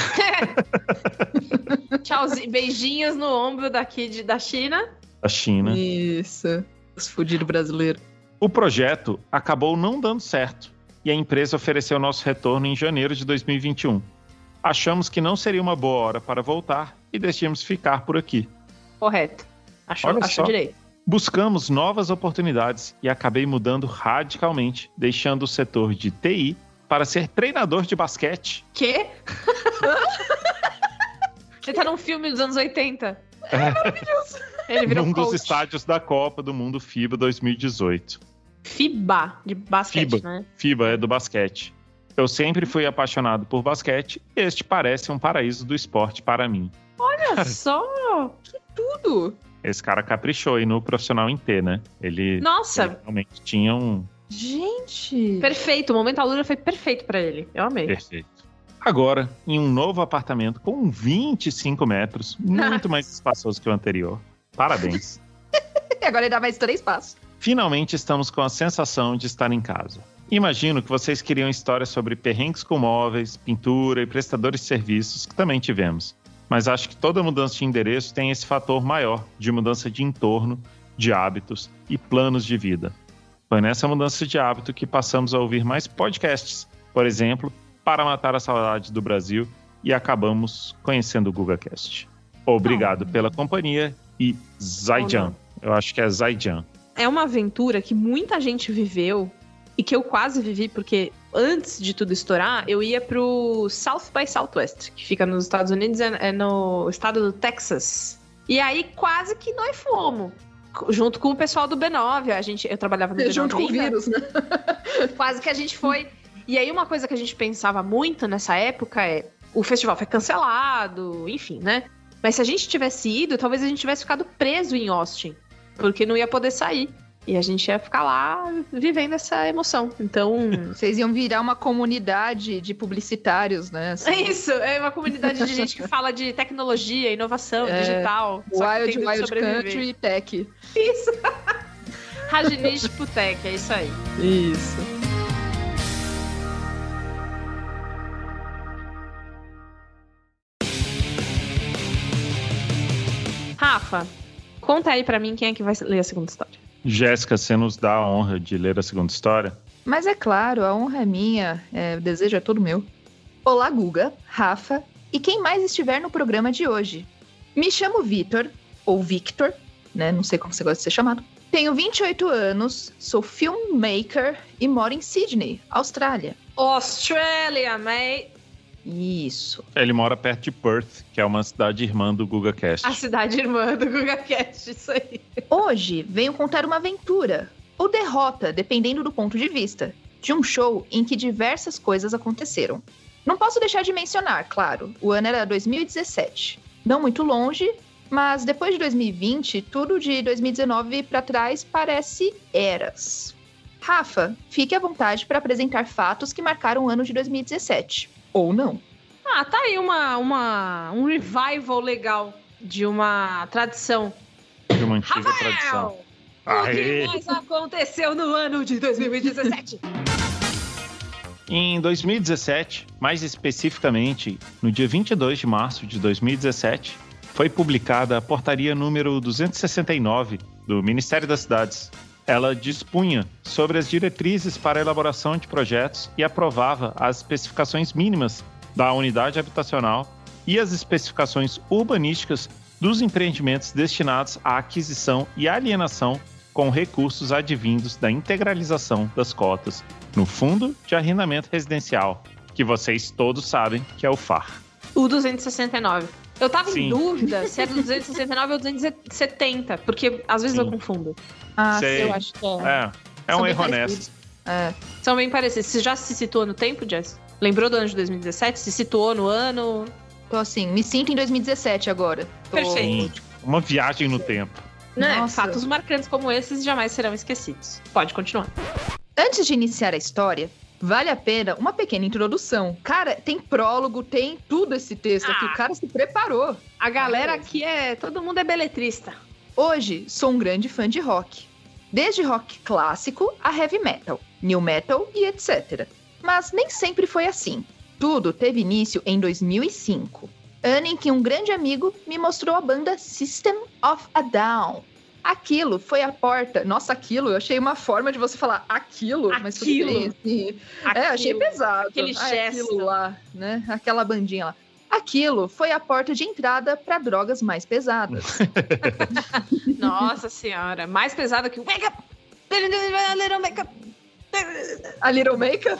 Tchauzinho, beijinhos no ombro daqui da China. Da China. Isso. Os fudidos brasileiros. O projeto acabou não dando certo e a empresa ofereceu nosso retorno em janeiro de 2021. Achamos que não seria uma boa hora para voltar e decidimos ficar por aqui. Correto. Achou direito. Buscamos novas oportunidades e acabei mudando radicalmente, deixando o setor de TI para ser treinador de basquete. Quê? Você tá num filme dos anos 80. É maravilhoso. Ele virou num coach. dos estádios da Copa do Mundo FIBA 2018. FIBA, de basquete, né? FIBA é do basquete. Eu sempre fui apaixonado por basquete. Este parece um paraíso do esporte para mim. Olha só! Que tudo! Esse cara caprichou aí no profissional em T, né? Ele realmente tinha um... Gente! Perfeito, o momento Alura foi perfeito pra ele. Eu amei. Perfeito. Agora, em um novo apartamento com 25 metros, muito mais espaçoso que o anterior. Parabéns. Agora ele dá mais 3 passos. Finalmente estamos com a sensação de estar em casa. Imagino que vocês queriam histórias sobre perrengues com móveis, pintura e prestadores de serviços, que também tivemos. Mas acho que toda mudança de endereço tem esse fator maior de mudança de entorno, de hábitos e planos de vida. Foi nessa mudança de hábito que passamos a ouvir mais podcasts, por exemplo, Para Matar a Saudade do Brasil, e acabamos conhecendo o GugaCast. Obrigado pela companhia e Zaijan. Eu acho que é Zaijan. É uma aventura que muita gente viveu e que eu quase vivi, porque antes de tudo estourar, eu ia pro South by Southwest, que fica nos Estados Unidos, é no estado do Texas. E aí quase que nós fomos, junto com o pessoal do B9. Eu trabalhava no B9 junto com o vírus, né? Quase que a gente foi. E aí uma coisa que a gente pensava muito nessa época é, o festival foi cancelado, enfim, né? Mas se a gente tivesse ido, talvez a gente tivesse ficado preso em Austin, porque não ia poder sair. E a gente ia ficar lá vivendo essa emoção. Então... Vocês iam virar uma comunidade de publicitários, né? Assim. É isso, é uma comunidade de gente que fala de tecnologia, inovação, digital. Wild Country e Tech. Isso. Rajneesh pro Tech, é isso aí. Isso. Rafa, conta aí pra mim quem é que vai ler a segunda história. Jéssica, você nos dá a honra de ler a segunda história? Mas é claro, a honra é minha, o desejo é todo meu. Olá, Guga, Rafa e quem mais estiver no programa de hoje. Me chamo Vitor, ou Victor, né? Não sei como você gosta de ser chamado. Tenho 28 anos, sou filmmaker e moro em Sydney, Austrália. Australia, mate. Isso. Ele mora perto de Perth, que é uma cidade irmã do GugaCast. A cidade irmã do GugaCast, isso aí. Hoje venho contar uma aventura, ou derrota, dependendo do ponto de vista, de um show em que diversas coisas aconteceram. Não posso deixar de mencionar, claro, o ano era 2017. Não muito longe, mas depois de 2020, tudo de 2019 para trás parece eras. Rafa, fique à vontade para apresentar fatos que marcaram o ano de 2017. Ou não. Ah, tá aí um revival legal de uma tradição. De uma antiga tradição. O que mais aconteceu no ano de 2017? Em 2017, mais especificamente, no dia 22 de março de 2017, foi publicada a portaria número 269 do Ministério das Cidades. Ela dispunha sobre as diretrizes para a elaboração de projetos e aprovava as especificações mínimas da unidade habitacional e as especificações urbanísticas dos empreendimentos destinados à aquisição e alienação com recursos advindos da integralização das cotas no Fundo de Arrendamento Residencial, que vocês todos sabem que é o FAR. O 269. Eu tava em dúvida se era 269 ou 270, porque às vezes eu confundo. Ah, sei. Eu acho que é um erro honesto. São bem parecidos. Você já se situou no tempo, Jess? Lembrou do ano de 2017? Se situou no ano? Tô assim, me sinto em 2017 agora. Perfeito. Uma viagem no tempo. Né? Fatos marcantes como esses jamais serão esquecidos. Pode continuar. Antes de iniciar a história, vale a pena uma pequena introdução. Cara, tem prólogo, tem tudo esse texto aqui. O cara se preparou. A galera aqui todo mundo é beletrista. Hoje, sou um grande fã de rock. Desde rock clássico a heavy metal, new metal e etc. Mas nem sempre foi assim. Tudo teve início em 2005, ano em que um grande amigo me mostrou a banda System of a Down. Aquilo foi a porta... Nossa, aquilo, eu achei uma forma de você falar aquilo. Mas tudo bem, assim. Achei pesado. Aquele gesto. Aquilo lá, né? Aquela bandinha lá. Aquilo foi a porta de entrada para drogas mais pesadas. Nossa senhora, mais pesada que Wake Up! A Little Makeup! A Little Makeup?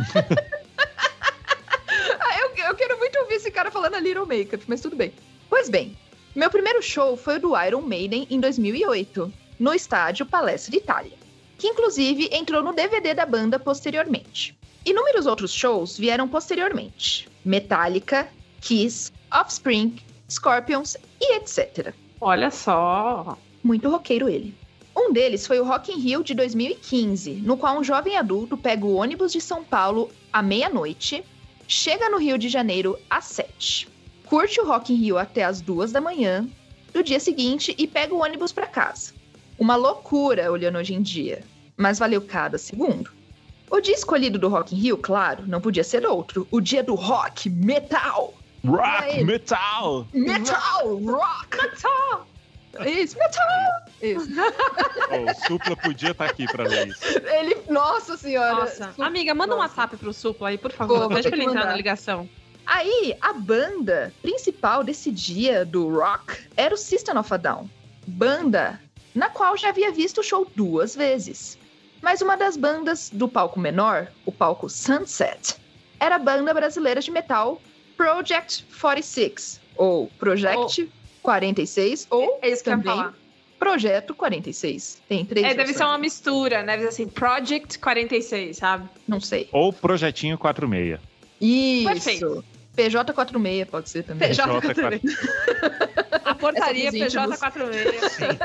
Eu quero muito ouvir esse cara falando a Little Makeup, mas tudo bem. Pois bem, meu primeiro show foi o do Iron Maiden em 2008, no estádio Palestra d'Italia, que inclusive entrou no DVD da banda posteriormente. Inúmeros outros shows vieram posteriormente. Metallica, Kiss, Offspring, Scorpions e etc. Olha só! Muito roqueiro ele. Um deles foi o Rock in Rio de 2015, no qual um jovem adulto pega o ônibus de São Paulo à meia-noite, chega no Rio de Janeiro às 7, curte o Rock in Rio até às 2 da manhã, do dia seguinte e pega o ônibus para casa. Uma loucura olhando hoje em dia, mas valeu cada segundo. O dia escolhido do Rock in Rio, claro, não podia ser outro. O dia do rock metal. Rock metal! Metal! Rock! Metal! Isso, metal! Isso. O Supla podia estar aqui pra ver isso. Ele, nossa senhora. Nossa. Amiga, manda um WhatsApp pro Supla aí, por favor. Deixa pra ele entrar na ligação. Aí, a banda principal desse dia do rock era o System of a Down. Banda na qual já havia visto o show 2 vezes. Mas uma das bandas do palco menor, o palco Sunset, era a banda brasileira de metal Project 46, ou Project 46, ou É isso que eu ia também falar. Projeto 46. Tem 3 Deve versões. ser uma mistura, né? Deve ser assim, Project 46, sabe? Não sei. Ou Projetinho 46. Isso. Perfeito. PJ 46 pode ser também. PJ 46. A portaria Essa dos PJ íntimos. 46.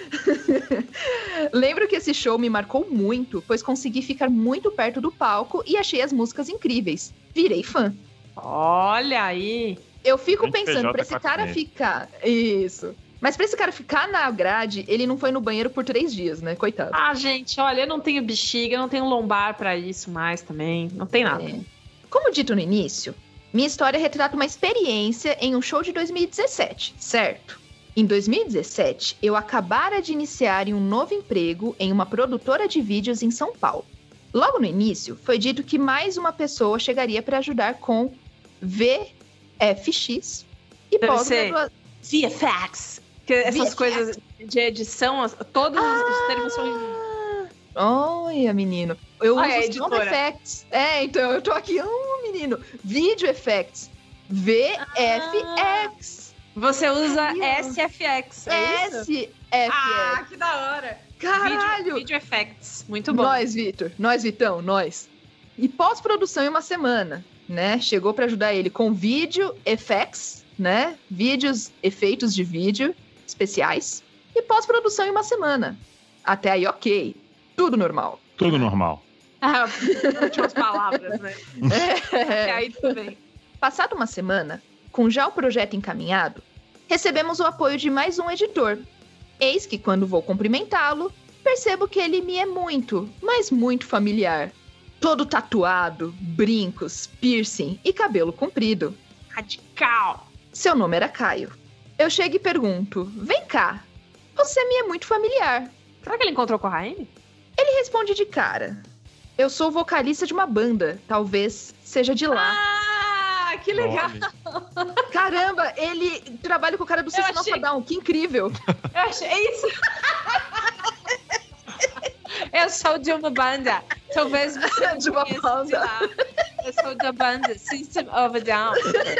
Lembro que esse show me marcou muito, pois consegui ficar muito perto do palco e achei as músicas incríveis. Virei fã. Olha aí. Eu fico Grande pensando, PJ pra esse cara 46. ficar... Isso. Mas pra esse cara ficar na grade, ele não foi no banheiro por 3 dias, né? Coitado. Ah, gente, olha, eu não tenho bexiga, eu não tenho lombar pra isso mais também. Não tem nada. É. Como dito no início, minha história retrata uma experiência em um show de 2017, certo? Em 2017, eu acabara de iniciar em um novo emprego em uma produtora de vídeos em São Paulo. Logo no início, foi dito que mais uma pessoa chegaria para ajudar com VFX e Deve pós-graduação. VFX. Que essas VFX. coisas de edição, todos os termos são em... Olha, menino. Eu Olha, uso Sound editora. Effects. Então eu tô aqui, menino. Video Effects. VFX. Você usa Aí, ó. SFX, é isso? SFX. Ah, que da hora. Caralho. Video Effects, muito bom. Nós, Vitor. Nós, Vitão, nós. E pós-produção em uma semana, né? Chegou pra ajudar ele com vídeo effects, né? Vídeos, efeitos de vídeo especiais. E pós-produção em uma semana. Até aí, ok. Tudo normal. Tudo normal. Ah, últimas palavras, né? E aí tudo bem. Passada uma semana, com já o projeto encaminhado, recebemos o apoio de mais um editor. Eis que, quando vou cumprimentá-lo, percebo que ele me é muito, mas muito familiar. Todo tatuado, brincos, piercing e cabelo comprido. Radical. Seu nome era Caio. Eu chego e pergunto, vem cá, você me é muito familiar. Será que ele encontrou com a Raine? Ele responde de cara, eu sou vocalista de uma banda, talvez seja de lá. Ah, que legal. Nome. Caramba, ele trabalha com o cara do System of a Down, que incrível. Eu achei isso. Eu sou de uma banda. Talvez você De uma conheça, banda. sei lá. Eu sou da banda System of a Down.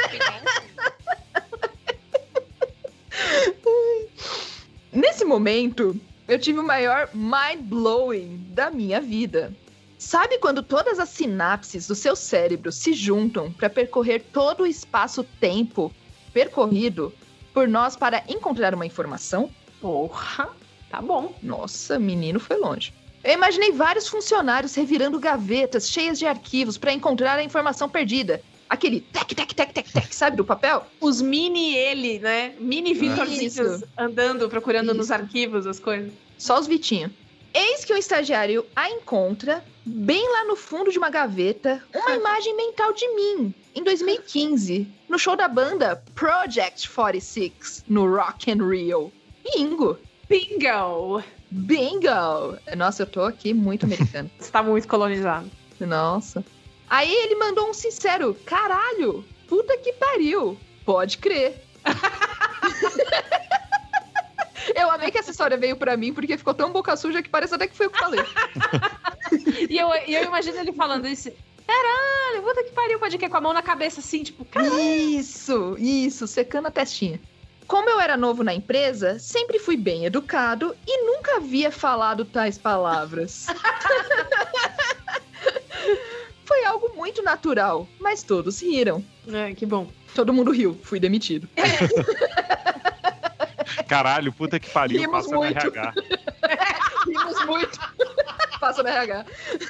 Nesse momento, eu tive o maior mind-blowing da minha vida. Sabe quando todas as sinapses do seu cérebro se juntam para percorrer todo o espaço-tempo percorrido por nós para encontrar uma informação? Porra, tá bom. Nossa, menino foi longe. Eu imaginei vários funcionários revirando gavetas cheias de arquivos para encontrar a informação perdida. Aquele tec, tec, tec, tec, tec, sabe, do papel? Os mini ele, né? Mini Vitorzinhos Isso. andando, procurando Isso. nos arquivos as coisas. Só os Vitinho. Eis que um estagiário a encontra, bem lá no fundo de uma gaveta, uma imagem mental de mim, em 2015, no show da banda Project 46, no Rock and Rio. Bingo! Bingo! Bingo! Nossa, eu tô aqui muito americano. Você tá muito colonizado. Nossa. Aí ele mandou um sincero, caralho, puta que pariu, pode crer. Eu amei que essa história veio pra mim, porque ficou tão boca suja que parece até que foi eu que falei. E eu imagino ele falando isso. Caralho, puta que pariu, pode que com a mão na cabeça assim, tipo, caralho. Isso, secando a testinha. Como eu era novo na empresa, sempre fui bem educado e nunca havia falado tais palavras. Foi algo muito natural, mas todos riram. É, que bom. Todo mundo riu, fui demitido. Caralho, puta que pariu, Rimos passa muito. no RH. Rimos muito. Passa no RH.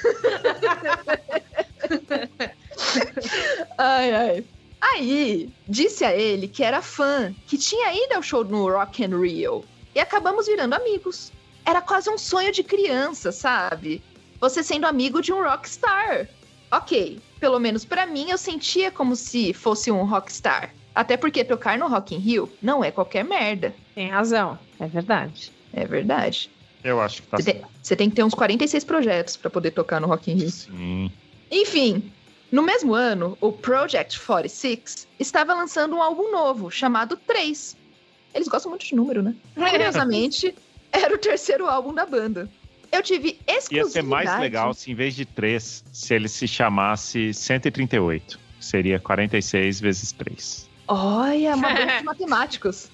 Ai. Aí, disse a ele que era fã, que tinha ido ao show no Rock and Rio. E acabamos virando amigos. Era quase um sonho de criança, sabe? você sendo amigo de um rockstar. Ok, pelo menos pra mim eu sentia como se fosse um rockstar. Até porque tocar no Rock in Rio não é qualquer merda. Tem razão, é verdade. É verdade. Eu acho que tá certo. Você tem que ter uns 46 projetos pra poder tocar no Rock in Rio. Sim. Enfim, no mesmo ano, o Project 46 estava lançando um álbum novo, chamado 3. Eles gostam muito de número, né? Curiosamente, era o terceiro álbum da banda. Eu tive exclusividade... Ia ser mais legal se, em vez de 3, se ele se chamasse 138. Seria 46 vezes 3. Olha, uma banda de matemáticos.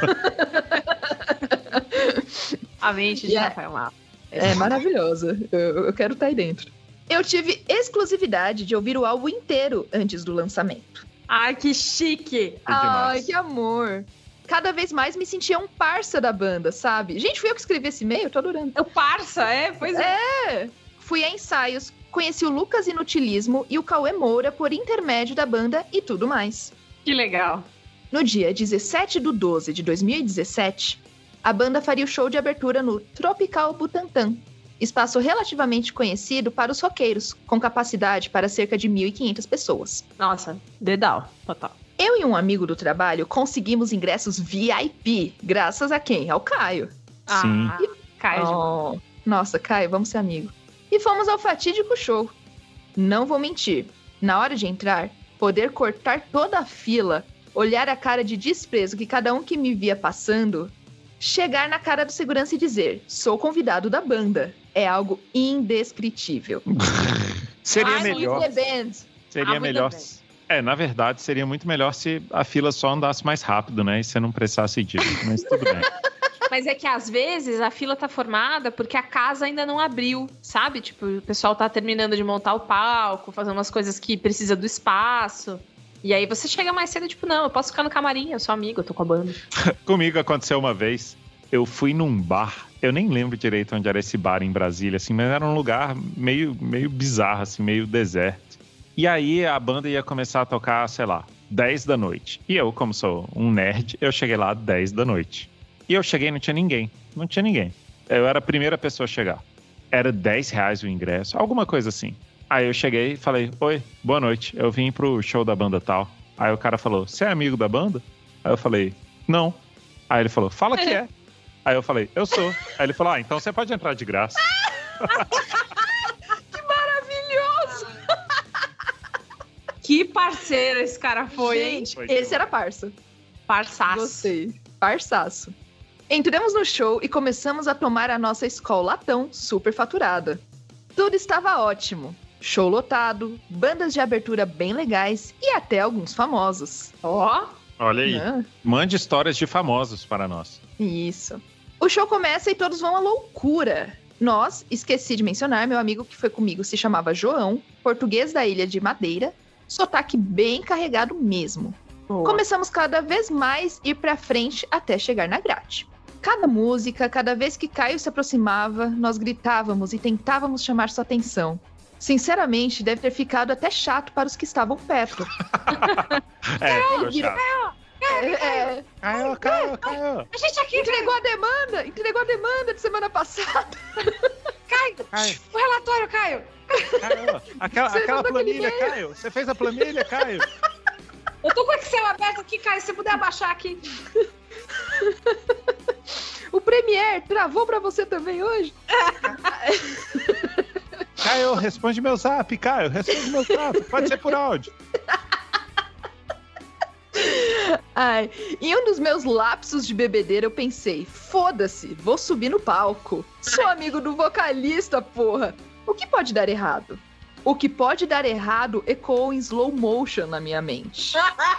A mente de Rafael Lapa. É maravilhosa. Eu quero estar aí dentro. Eu tive exclusividade de ouvir o álbum inteiro antes do lançamento. Ai, que chique! Ai, que amor. Cada vez mais me sentia um parça da banda, sabe? Gente, fui eu que escrevi esse e-mail, tô adorando. O parça, Pois é. Fui a ensaios, conheci o Lucas Inutilismo e o Cauê Moura por intermédio da banda e tudo mais. Que legal. No dia 17/12 de 2017, a banda faria o show de abertura no Tropical Butantã, espaço relativamente conhecido para os roqueiros, com capacidade para cerca de 1.500 pessoas. Nossa, dedal, total. Eu e um amigo do trabalho conseguimos ingressos VIP, graças a quem? Ao Caio. Sim. Caio. Nossa, Caio, vamos ser amigo. E fomos ao fatídico show. Não vou mentir, na hora de entrar, poder cortar toda a fila, olhar a cara de desprezo que cada um que me via passando, chegar na cara do segurança e dizer, sou convidado da banda, é algo indescritível. Seria melhor. Seria melhor. Na verdade, seria muito melhor se a fila só andasse mais rápido, né? E você não precisasse disso, mas tudo bem. Mas é que às vezes a fila tá formada porque a casa ainda não abriu, sabe? Tipo, o pessoal tá terminando de montar o palco, fazendo umas coisas que precisa do espaço. E aí você chega mais cedo, tipo, não, eu posso ficar no camarim, eu sou amigo, eu tô com a banda. Comigo aconteceu uma vez, eu fui num bar, eu nem lembro direito onde era esse bar em Brasília, assim, mas era um lugar meio bizarro, assim, meio deserto. E aí a banda ia começar a tocar, sei lá, 10 da noite. E eu, como sou um nerd, eu cheguei lá 10 da noite. E eu cheguei e não tinha ninguém. Eu era a primeira pessoa a chegar. Era R$10 o ingresso, alguma coisa assim. Aí eu cheguei e falei, oi, boa noite, eu vim pro show da banda tal. Aí o cara falou, você é amigo da banda? Aí eu falei, não. Aí ele falou, fala que é. Aí eu falei, eu sou. Aí ele falou, então você pode entrar de graça. Que maravilhoso! Que parceiro esse cara foi, Gente, hein? Esse era parça. Parçaço. Gostei. Parçaço. Entramos no show e começamos a tomar a nossa Skol latão super faturada. Tudo estava ótimo. Show lotado, bandas de abertura bem legais e até alguns famosos. Ó. Olha aí. Mande histórias de famosos para nós. Isso. O show começa e todos vão à loucura. Nós, esqueci de mencionar, meu amigo que foi comigo se chamava João, português da Ilha de Madeira, sotaque bem carregado mesmo. Boa. Começamos cada vez mais ir pra frente até chegar na grade. Cada música, cada vez que Caio se aproximava, nós gritávamos e tentávamos chamar sua atenção. Sinceramente, deve ter ficado até chato para os que estavam perto. Ficou chato. Caio. A gente aqui Entregou a demanda de semana passada. Caio. O relatório, Caio. Aquela planilha, Caio. Você fez a planilha, Caio? Eu tô com o Excel aberto aqui, Caio. Se você puder abaixar aqui. O Premiere travou pra você também hoje? Caio, responde meu zap, Caio. Responde meu zap. Pode ser por áudio. Ai, em um dos meus lapsos de bebedeira eu pensei, foda-se, vou subir no palco. Sou amigo do vocalista, porra. O que pode dar errado? O que pode dar errado ecoou em slow motion na minha mente.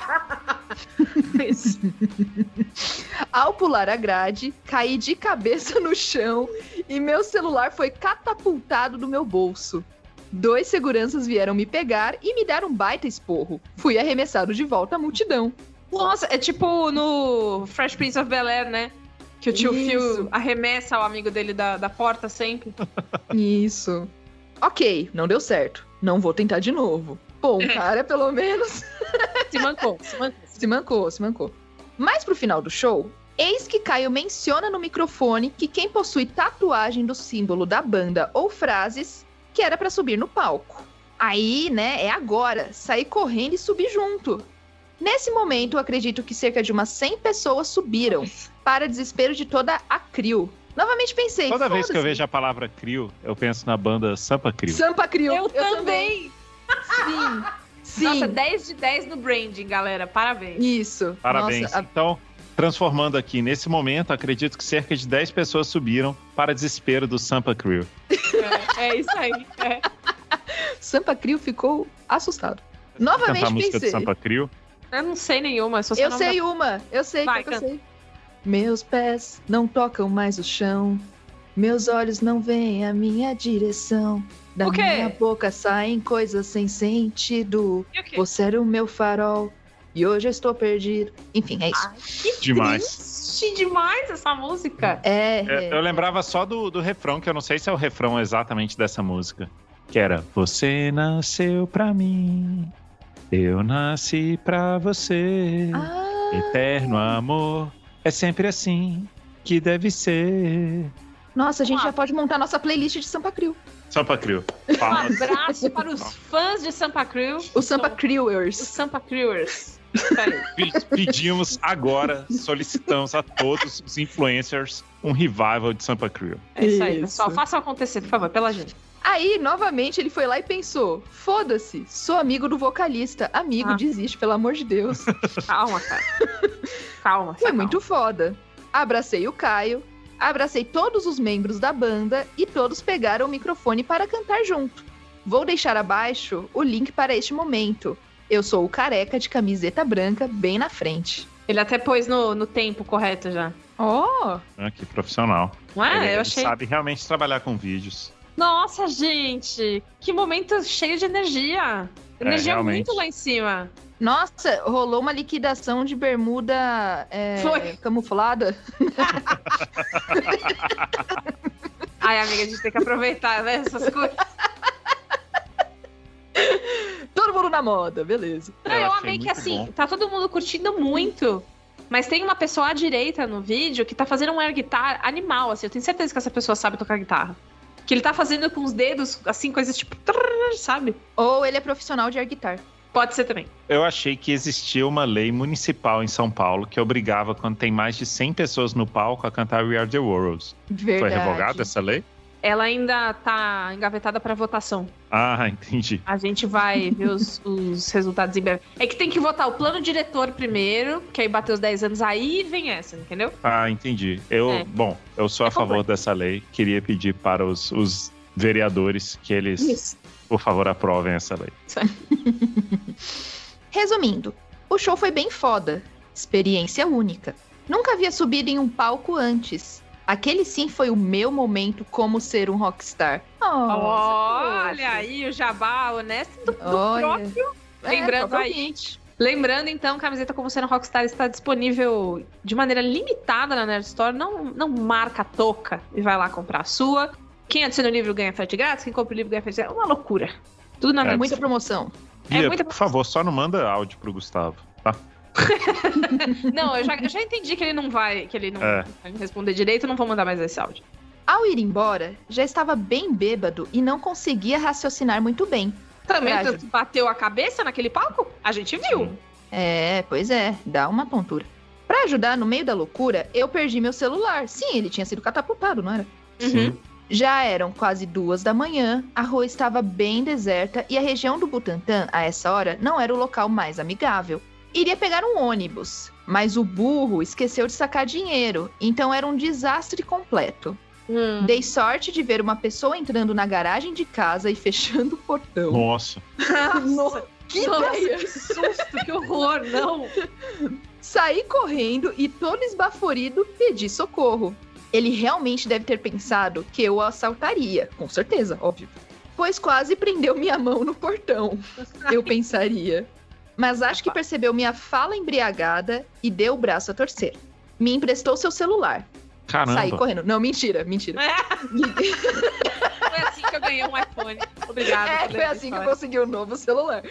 Ao pular a grade, caí de cabeça no chão e meu celular foi catapultado do meu bolso. 2 seguranças vieram me pegar e me dar um baita esporro. Fui arremessado de volta à multidão. Nossa, é tipo no Fresh Prince of Bel-Air, né? Que o tio Phil arremessa o amigo dele da porta sempre. Isso. Ok, não deu certo. Não vou tentar de novo. Pô, o cara, pelo menos... Se mancou. Mas pro final do show, eis que Caio menciona no microfone que quem possui tatuagem do símbolo da banda ou frases que era pra subir no palco. Aí, né, é agora, sair correndo e subir junto. Nesse momento, eu acredito que cerca de umas 100 pessoas subiram, para desespero de toda a crew. Novamente pensei, Toda vez que eu vejo a palavra crew, eu penso na banda Sampa Crew. Sampa Crew. Eu também. Sim. Nossa, 10 de 10 no branding, galera. Parabéns. Isso. Parabéns. Nossa, Então, transformando aqui, nesse momento, acredito que cerca de 10 pessoas subiram para desespero do Sampa Crew. É isso aí. Sampa Crew ficou assustado. Cantar Novamente a música do pensei. Sampa Crew. Eu não sei nenhuma. Só Eu sei uma. Eu sei, Vai, que eu sei. Meus pés não tocam mais o chão. Meus olhos não veem a minha direção. Da O quê? minha boca saem coisas sem sentido. E o quê? Você era o meu farol. E hoje eu estou perdido. Enfim, é isso. Ai, que Demais. triste demais essa música. Eu lembrava só do refrão, que eu não sei se é o refrão exatamente dessa música. Que era: você nasceu pra mim, eu nasci pra você. Eterno amor, é sempre assim que deve ser. Nossa, a gente já pode montar nossa playlist de Sampa Crew. Sampa Crew. Um abraço para os fãs de Sampa Crew. Os Sampa Os Crewers. Sampa Crewers. Isso aí. Pedimos agora, solicitamos a todos os influencers um revival de Sampa Crew. É isso aí, Isso. pessoal. Façam acontecer, por favor, pela gente. Aí, novamente, ele foi lá e pensou: foda-se, sou amigo do vocalista. Amigo, desiste, pelo amor de Deus. Calma, cara. Calma. Foi muito foda. Abracei o Caio, abracei todos os membros da banda e todos pegaram o microfone para cantar junto. Vou deixar abaixo o link para este momento. Eu sou o careca de camiseta branca bem na frente. Ele até pôs no tempo correto já. Oh! Que profissional. Não é? Ele Eu achei. sabe realmente trabalhar com vídeos. Nossa, gente! Que momento cheio de energia! Energia realmente. muito lá em cima. Nossa, rolou uma liquidação de bermuda Foi. camuflada. Ai, amiga, a gente tem que aproveitar, né? Essas coisas. Todo mundo na moda, beleza. Não, eu achei amei que muito assim, bom. tá todo mundo curtindo muito. Mas tem uma pessoa à direita no vídeo que tá fazendo um air guitar animal, assim. Eu tenho certeza que essa pessoa sabe tocar guitarra. Que ele tá fazendo com os dedos, assim, coisas tipo... Sabe? Ou ele é profissional de air guitar. Pode ser também. Eu achei que existia uma lei municipal em São Paulo que obrigava, quando tem mais de 100 pessoas no palco, a cantar We Are The World. Verdade. Foi revogada essa lei? Ela ainda tá engavetada pra votação. Ah, entendi. A gente vai ver os resultados em breve. É que tem que votar o plano diretor primeiro, que aí bateu os 10 anos, aí vem essa, entendeu? Ah, entendi. Bom, eu sou a Por favor. favor dessa lei. Queria pedir para os vereadores que eles, Isso. por favor, aprovem essa lei. Resumindo, o show foi bem foda. Experiência única. Nunca havia subido em um palco antes. Aquele sim foi o meu momento como ser um rockstar. Olha aí o jabá honesto do próprio. Lembrando aí. Lembrando, então, Camiseta Como Ser um Rockstar está disponível de maneira limitada na Nerd Store. Não marca a toca e vai lá comprar a sua. Quem adiciona o livro ganha frete grátis. Quem compra o livro ganha frete grátis. Uma loucura. Tudo na É muita promoção. Bia, muita por favor, só não manda áudio pro Gustavo, tá? Não, eu já entendi que ele não vai responder direito. Eu não vou mandar mais esse áudio. Ao ir embora, já estava bem bêbado e não conseguia raciocinar muito bem. Também Coragem. tu bateu a cabeça naquele palco? A gente viu. Sim. Pois é, dá uma tontura. Pra ajudar no meio da loucura, eu perdi meu celular. Sim, ele tinha sido catapultado, não era? Uhum. Já eram quase 2 da manhã, a rua estava bem deserta e a região do Butantã, a essa hora, não era o local mais amigável. Iria pegar um ônibus, mas o burro esqueceu de sacar dinheiro, então era um desastre completo. Dei sorte de ver uma pessoa entrando na garagem de casa e fechando o portão. Nossa. Nossa, Que nossa, ideia! que susto, que horror, não. Saí correndo e todo esbaforido pedi socorro. Ele realmente deve ter pensado que eu o assaltaria, com certeza, óbvio. Pois quase prendeu minha mão no portão, eu pensaria. Mas acho que percebeu minha fala embriagada e deu o braço a torcer. Me emprestou seu celular. Caramba. Saí correndo. Não, mentira. Foi assim que eu ganhei um iPhone. Obrigada. Foi assim que eu consegui um novo celular.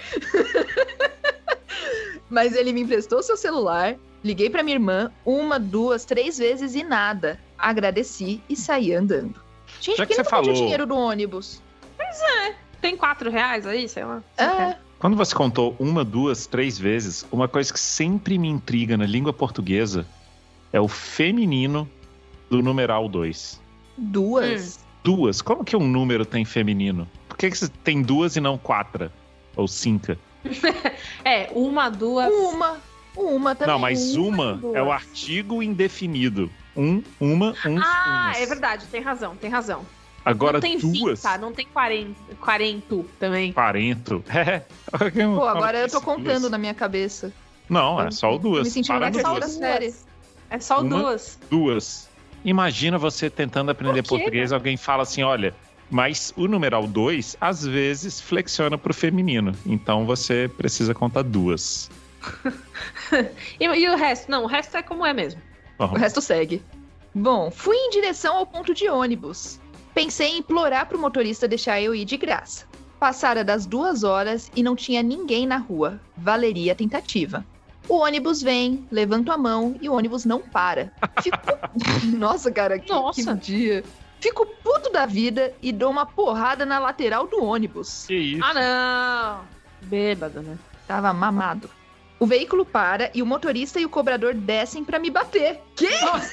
Mas ele me emprestou seu celular, liguei pra minha irmã 1, 2, 3 vezes e nada. Agradeci e saí andando. Gente, Já por que que ele você não pediu falou- dinheiro do ônibus? Tem R$4 aí, sei lá. Quando você contou 1, 2, 3 vezes, uma coisa que sempre me intriga na língua portuguesa é o feminino do numeral 2. 2? 2? Como que um número tem feminino? Por que você tem 2 e não 4? Ou 5? 1, 2... Uma também. Não, mas uma é o artigo indefinido. Uma. É verdade, tem razão. Agora não tem 2. Não tem 40 também. 40. Pô, agora eu tô contando na minha cabeça. Não, é só o 2. Me sentindo Para na no da 2. série. É só o 2. 2. Imagina você tentando aprender português, alguém fala assim, olha, mas o numeral 2, às vezes, flexiona pro feminino. Então você precisa contar 2. E o resto? Não, o resto é como é mesmo. O resto segue. Bom, fui em direção ao ponto de ônibus. Pensei em implorar pro motorista deixar eu ir de graça. Passara das 2 horas e não tinha ninguém na rua. Valeria a tentativa. O ônibus vem, levanto a mão e o ônibus não para. Nossa, cara, que dia. Fico puto da vida e dou uma porrada na lateral do ônibus. Que isso? Ah, não. Bêbado, né? Tava mamado. O veículo para e o motorista e o cobrador descem pra me bater. Que?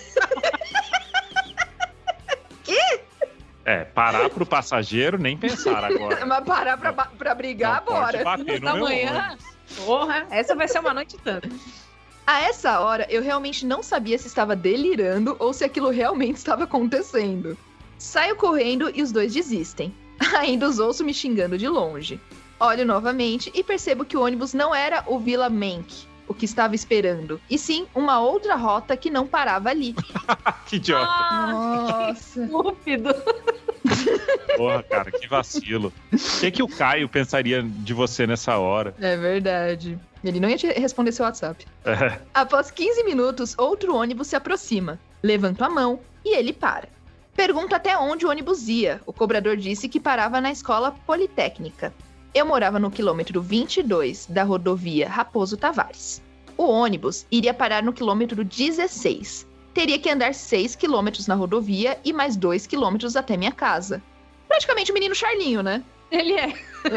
Parar pro passageiro, nem pensar agora. Mas parar pra brigar, não bora. Pode bater no meu manhã. Porra, essa vai ser uma noite tanto. A essa hora, eu realmente não sabia se estava delirando ou se aquilo realmente estava acontecendo. Saio correndo e os dois desistem. Ainda os ouço me xingando de longe. Olho novamente e percebo que o ônibus não era o Vila Menck, o que estava esperando, e sim uma outra rota que não parava ali. Que idiota. Nossa. Estúpido. Porra, cara, que vacilo. O que o Caio pensaria de você nessa hora? É verdade. Ele não ia te responder seu WhatsApp. Após 15 minutos, outro ônibus se aproxima. Levanto a mão e ele para. Pergunto até onde o ônibus ia. O cobrador disse que parava na escola Politécnica. Eu morava no quilômetro 22 da rodovia Raposo Tavares. O ônibus iria parar no quilômetro 16. Teria que andar 6 quilômetros na rodovia e mais 2 quilômetros até minha casa. Praticamente o menino Charlinho, né? Ele é.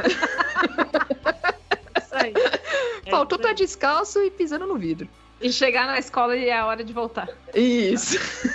Isso aí. Faltou estar descalço e pisando no vidro. E chegar na escola e é a hora de voltar. Isso.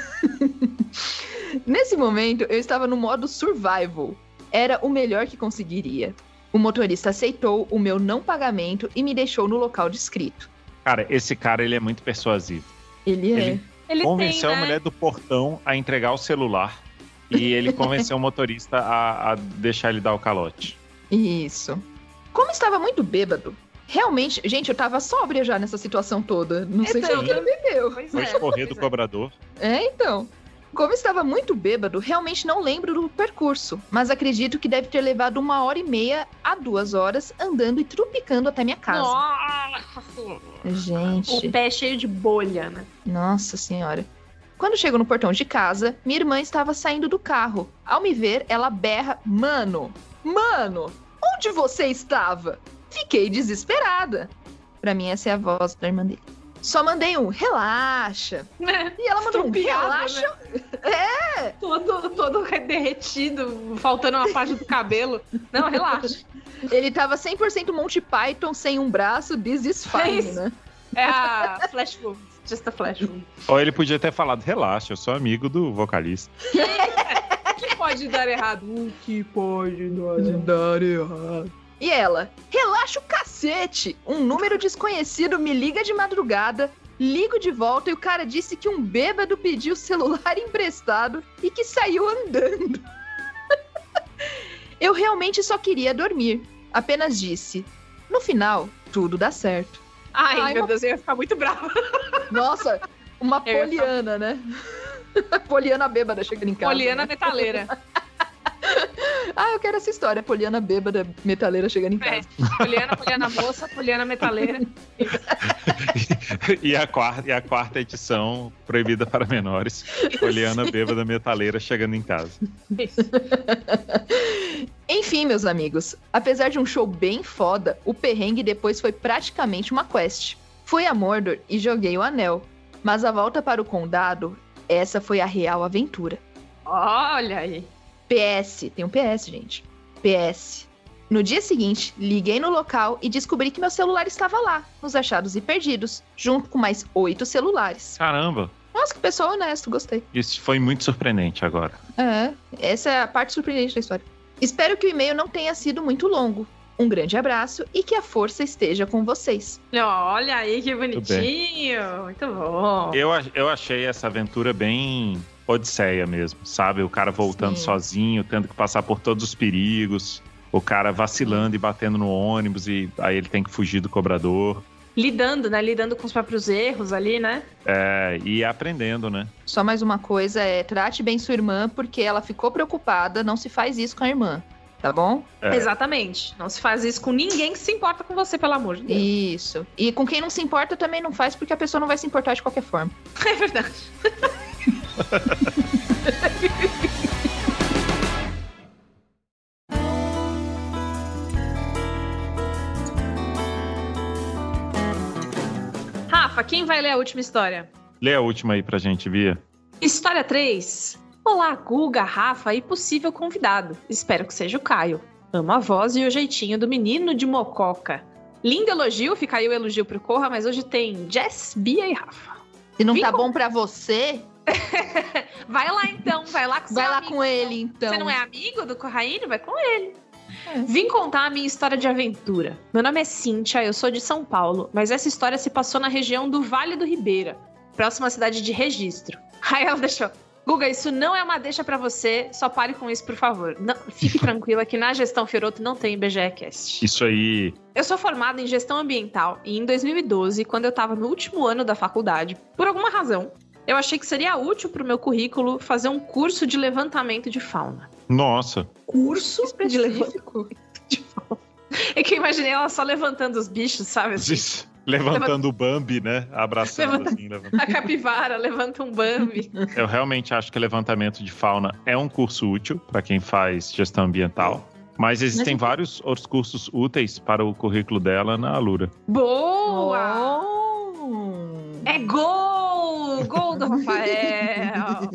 Nesse momento, eu estava no modo survival. Era o melhor que conseguiria. O motorista aceitou o meu não pagamento e me deixou no local descrito. Cara, esse cara, ele é muito persuasivo. Ele convenceu a mulher do portão a entregar o celular e ele convenceu o motorista a deixar ele dar o calote. Isso. Como estava muito bêbado, realmente, gente, eu tava sóbria já nessa situação toda. Não sei se alguém bebeu. Foi escorrer do cobrador. Então. Como estava muito bêbado, realmente não lembro do percurso, mas acredito que deve ter levado 1h30 a 2 horas andando e trupicando até minha casa. Nossa! Gente. O pé cheio de bolha, né? Nossa senhora. Quando chego no portão de casa, minha irmã estava saindo do carro. Ao me ver, ela berra: Mano, onde você estava? Fiquei desesperada. Pra mim, essa é a voz da irmã dele. Só mandei um relaxa. E ela mandou um relaxa. Né? Todo derretido, faltando uma parte do cabelo. Não, relaxa. Ele tava 100% Monty Python, sem um braço, this is fine, né? É a Flash Mob. Just a Flash Mob. Ou ele podia ter falado, relaxa, eu sou amigo do vocalista. O que pode dar errado? O que pode dar errado? E ela, relaxa o cacete! Um número desconhecido me liga de madrugada, ligo de volta e o cara disse que um bêbado pediu o celular emprestado e que saiu andando. Eu realmente só queria dormir. Apenas disse, no final, tudo dá certo. Ai meu Deus, eu ia ficar muito brava. Nossa, uma poliana, né? Poliana bêbada chegando em casa. Poliana metaleira. Eu quero essa história. Poliana bêbada, metaleira chegando em casa. Poliana moça, Poliana metaleira. E a quarta edição, proibida para menores. Poliana bêbada, metaleira chegando em casa. Isso. Enfim, meus amigos. Apesar de um show bem foda, o perrengue depois foi praticamente uma quest. Fui a Mordor e joguei o anel. Mas a volta para o condado, essa foi a real aventura. Olha aí. PS, tem um PS, gente. PS. No dia seguinte, liguei no local e descobri que meu celular estava lá, nos achados e perdidos, junto com mais 8 celulares. Caramba, Nossa, que pessoal honesto, gostei. isso foi muito surpreendente agora. Essa é a parte surpreendente da história. Espero que o e-mail não tenha sido muito longo. Um grande abraço e que a força esteja com vocês. Olha aí que bonitinho. Muito bom. Eu achei essa aventura bem odisseia mesmo, sabe? O cara voltando sozinho, tendo que passar por todos os perigos. O cara vacilando e batendo no ônibus e aí ele tem que fugir do cobrador. Lidando, né? Lidando com os próprios erros ali, né? E aprendendo, né? Só mais uma coisa, trate bem sua irmã porque ela ficou preocupada, não se faz isso com a irmã, tá bom? Exatamente. Não se faz isso com ninguém que se importa com você, pelo amor de Deus. Isso. E com quem não se importa também não faz porque a pessoa não vai se importar de qualquer forma. É verdade. Rafa, quem vai ler a última história? Lê a última aí pra gente, Bia. História 3. Olá, Guga, Rafa e possível convidado. Espero que seja o Caio. Amo a voz e o jeitinho do menino de Mococa. Lindo elogio, fica aí o elogio pro Corra, mas hoje tem Jess, Bia e Rafa. Se não tá bom pra você... Vai lá então, vai lá com seu Vai lá amigo, com ele então. Você não é amigo do Corraine? Vai com ele. Vim contar a minha história de aventura. Meu nome é Cíntia, eu sou de São Paulo, mas essa história se passou na região do Vale do Ribeira, próxima à cidade de Registro. Aí ela deixou... Guga, isso não é uma deixa pra você, só pare com isso, por favor. Não, fique tranquila que na Gestão Fiorotto não tem BGEcast. Isso aí. Eu sou formada em Gestão Ambiental e em 2012, quando eu tava no último ano da faculdade, por alguma razão, eu achei que seria útil pro meu currículo fazer um curso de levantamento de fauna. Nossa. Curso de levantamento de fauna. É que eu imaginei ela só levantando os bichos, sabe? Assim. Levantando o Bambi, né? Abraçando assim. Levantando. A capivara levanta um Bambi. Eu realmente acho que levantamento de fauna é um curso útil para quem faz gestão ambiental. Mas existem vários outros cursos úteis para o currículo dela na Alura. Boa! É gol! Gol do Rafael!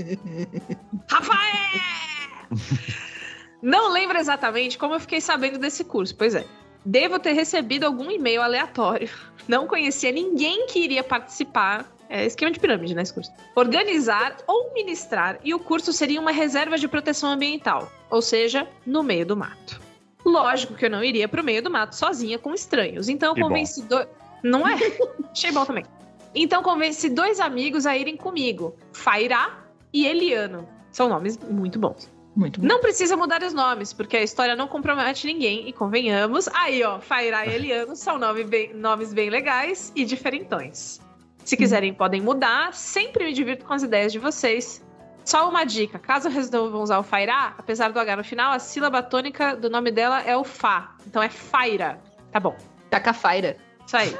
Rafael! Não lembro exatamente como eu fiquei sabendo desse curso, pois é. Devo ter recebido algum e-mail aleatório. Não conhecia ninguém que iria participar. É esquema de pirâmide, né, esse curso? Organizar ou ministrar, e o curso seria uma reserva de proteção ambiental, ou seja, no meio do mato. Lógico que eu não iria pro meio do mato sozinha com estranhos, então eu convenci Não é? Achei bom também. Então convenci 2 amigos a irem comigo, Fairá e Eliano. São nomes muito bons. Muito bom. Não precisa mudar os nomes, porque a história não compromete ninguém, e convenhamos. Aí, ó, Fairá e Eliano são nomes bem legais e diferentões. Se quiserem, podem mudar. Sempre me divirto com as ideias de vocês. Só uma dica, caso resolvam usar o Fairá, apesar do H no final, a sílaba tônica do nome dela é o Fá. Então é Faira. Tá bom. Taca-faira. Isso aí.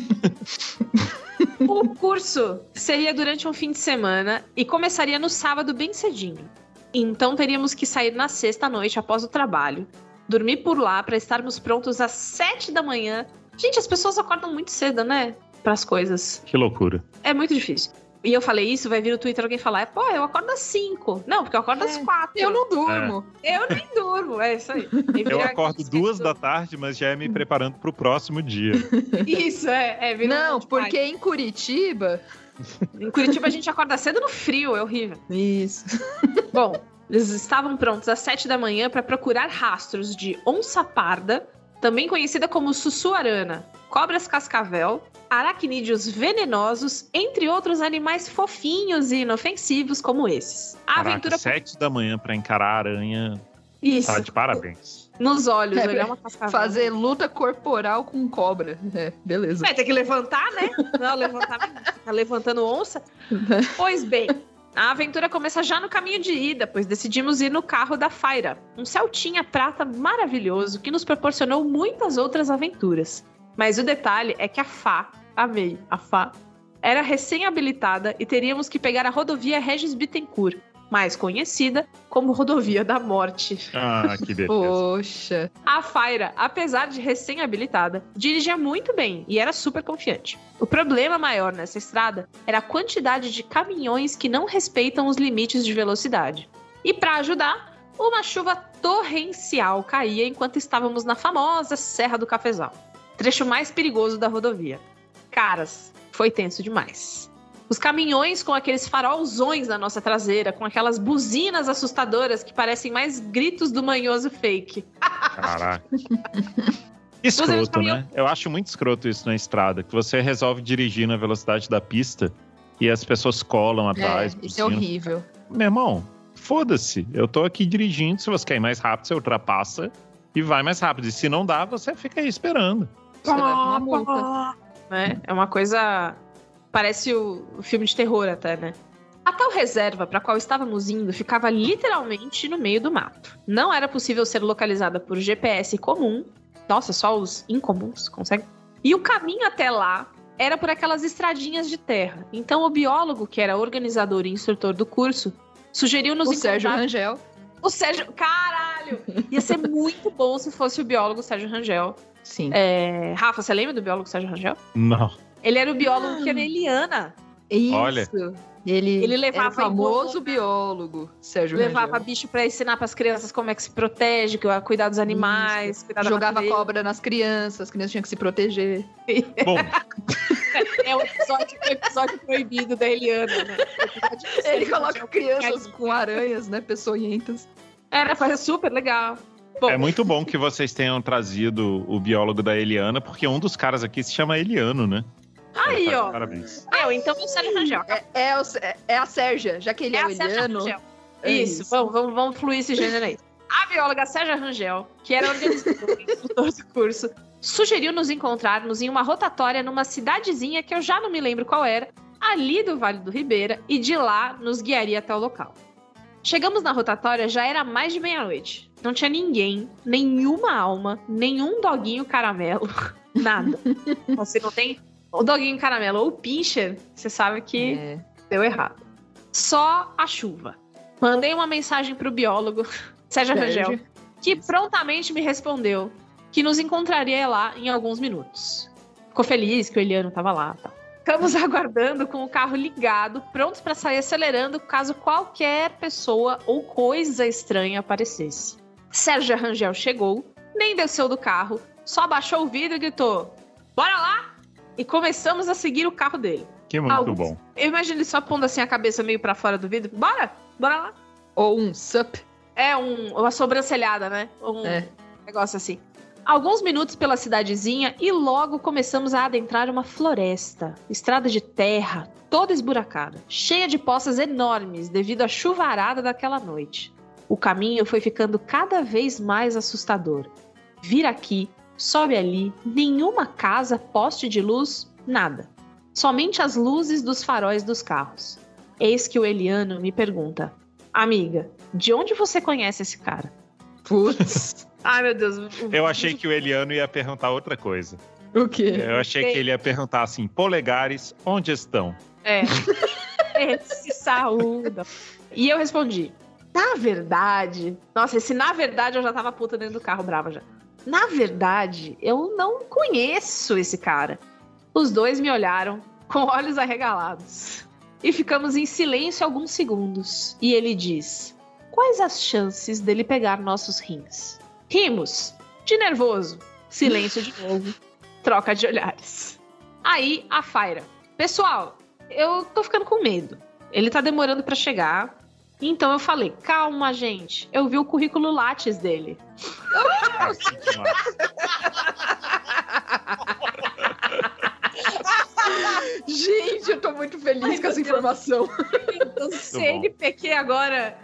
O curso seria durante um fim de semana e começaria no sábado bem cedinho. Então teríamos que sair na sexta-noite após o trabalho, dormir por lá para estarmos prontos às 7 da manhã. Gente, as pessoas acordam muito cedo, né? Para as coisas. Que loucura. É muito difícil. E eu falei isso, vai vir no Twitter alguém falar, pô, eu acordo às 5. Não, porque eu acordo às 4. Eu não durmo. Eu nem durmo, é isso aí. Eu acordo 2 da tarde, mas já é me preparando pro próximo dia. Isso, Não, porque em Curitiba... Em Curitiba a gente acorda cedo no frio, é horrível. Isso. Bom, eles estavam prontos às 7 da manhã para procurar rastros de onça parda, também conhecida como sussuarana, cobras cascavel, aracnídeos venenosos, entre outros animais fofinhos e inofensivos como esses. Caraca, aventura 7 da manhã para encarar a aranha. Isso. Tá de parabéns. Nos olhos, olhar uma cascavel. Fazer luta corporal com cobra. Beleza. Tem que levantar, né? Não, levantar, tá levantando onça. Pois bem, a aventura começa já no caminho de ida, pois decidimos ir no carro da Faira, um Celtinha prata maravilhoso que nos proporcionou muitas outras aventuras. Mas o detalhe é que a Fá, era recém-habilitada e teríamos que pegar a rodovia Regis Bittencourt, mais conhecida como Rodovia da Morte. Ah, que beleza. Poxa. A Faira, apesar de recém-habilitada, dirigia muito bem e era super confiante. O problema maior nessa estrada era a quantidade de caminhões que não respeitam os limites de velocidade. E para ajudar, uma chuva torrencial caía enquanto estávamos na famosa Serra do Cafezal, trecho mais perigoso da rodovia. Caras, foi tenso demais. Os caminhões com aqueles farolzões na nossa traseira, com aquelas buzinas assustadoras que parecem mais gritos do manhoso fake. Caraca. Escroto, né? Eu acho muito escroto isso na estrada, que você resolve dirigir na velocidade da pista e as pessoas colam atrás. Isso é horrível. Meu irmão, foda-se. Eu tô aqui dirigindo, se você quer ir mais rápido, você ultrapassa e vai mais rápido. E se não dá, você fica aí esperando. Você leva uma multa. É uma coisa... Parece o filme de terror até, né? A tal reserva para a qual estávamos indo ficava literalmente no meio do mato. Não era possível ser localizada por GPS comum. Nossa, só os incomuns conseguem. E o caminho até lá era por aquelas estradinhas de terra. Então o biólogo, que era organizador e instrutor do curso, sugeriu nos encontrar... Sérgio Rangel. O Sérgio... Caralho! Ia ser muito bom se fosse o biólogo Sérgio Rangel. Sim. Rafa, você lembra do biólogo Sérgio Rangel? Não. Ele era o biólogo que era Eliana. Isso. Olha. Ele levava era o famoso biólogo, Sérgio Levava Rangel. bicho pra ensinar pras crianças como é que se protege, cuidar dos animais, cuidar da Jogava natureza. cobra nas crianças, as crianças tinham que se proteger. Bom, É o episódio proibido da Eliana, né? Ele coloca crianças com aranhas, né, peçonhentas. Foi super legal. Bom, é muito bom que vocês tenham trazido o biólogo da Eliana, porque um dos caras aqui se chama Eliano, né? aí, ó. Parabéns. Então é o Sérgio Rangel. É a Sérgia, já que ele é o Eliano. Rangel. É Isso. Vamos fluir esse gênero aí. A bióloga Sérgia Rangel, que era organizadora e instrutor do curso, sugeriu nos encontrarmos em uma rotatória numa cidadezinha que eu já não me lembro qual era, ali do Vale do Ribeira, e de lá nos guiaria até o local. Chegamos na rotatória, já era mais de meia-noite. Não tinha ninguém, nenhuma alma, nenhum doguinho caramelo, nada. Você não tem o doguinho caramelo ou o pincher, você sabe que deu errado. Só a chuva. Mandei uma mensagem pro biólogo, Sérgio Rangel, que prontamente me respondeu que nos encontraria lá em alguns minutos. Ficou feliz que o Eliano tava lá, tá? Estamos aguardando com o carro ligado, prontos para sair acelerando caso qualquer pessoa ou coisa estranha aparecesse. Sérgio Rangel chegou, nem desceu do carro, só abaixou o vidro e gritou: "Bora lá!" E começamos a seguir o carro dele. Que muito bom. Eu imagino ele só pondo assim a cabeça meio para fora do vidro. Bora lá! Ou um sup. Uma sobrancelhada, né? Negócio assim. Alguns minutos pela cidadezinha e logo começamos a adentrar uma floresta. Estrada de terra, toda esburacada, cheia de poças enormes devido à chuvarada daquela noite. O caminho foi ficando cada vez mais assustador. Vira aqui, sobe ali, nenhuma casa, poste de luz, nada. Somente as luzes dos faróis dos carros. Eis que o Eliano me pergunta: "Amiga, de onde você conhece esse cara?" Putz. Ai, meu Deus. Eu achei que o Eliano ia perguntar outra coisa. O quê? Eu achei que ele ia perguntar assim: polegares, onde estão? Se saúda. E eu respondi: na verdade... Nossa, na verdade eu já tava puta dentro do carro, brava já. Na verdade, eu não conheço esse cara. Os dois me olharam com olhos arregalados. E ficamos em silêncio alguns segundos. E ele diz: "Quais as chances dele pegar nossos rins?" Rimos, de nervoso. Silêncio de novo. Troca de olhares. Aí, a Faira: "Pessoal, eu tô ficando com medo. Ele tá demorando pra chegar." Então eu falei: "Calma, gente. Eu vi o currículo Lattes dele." Gente, eu tô muito feliz com essa informação. Então, CNPq agora.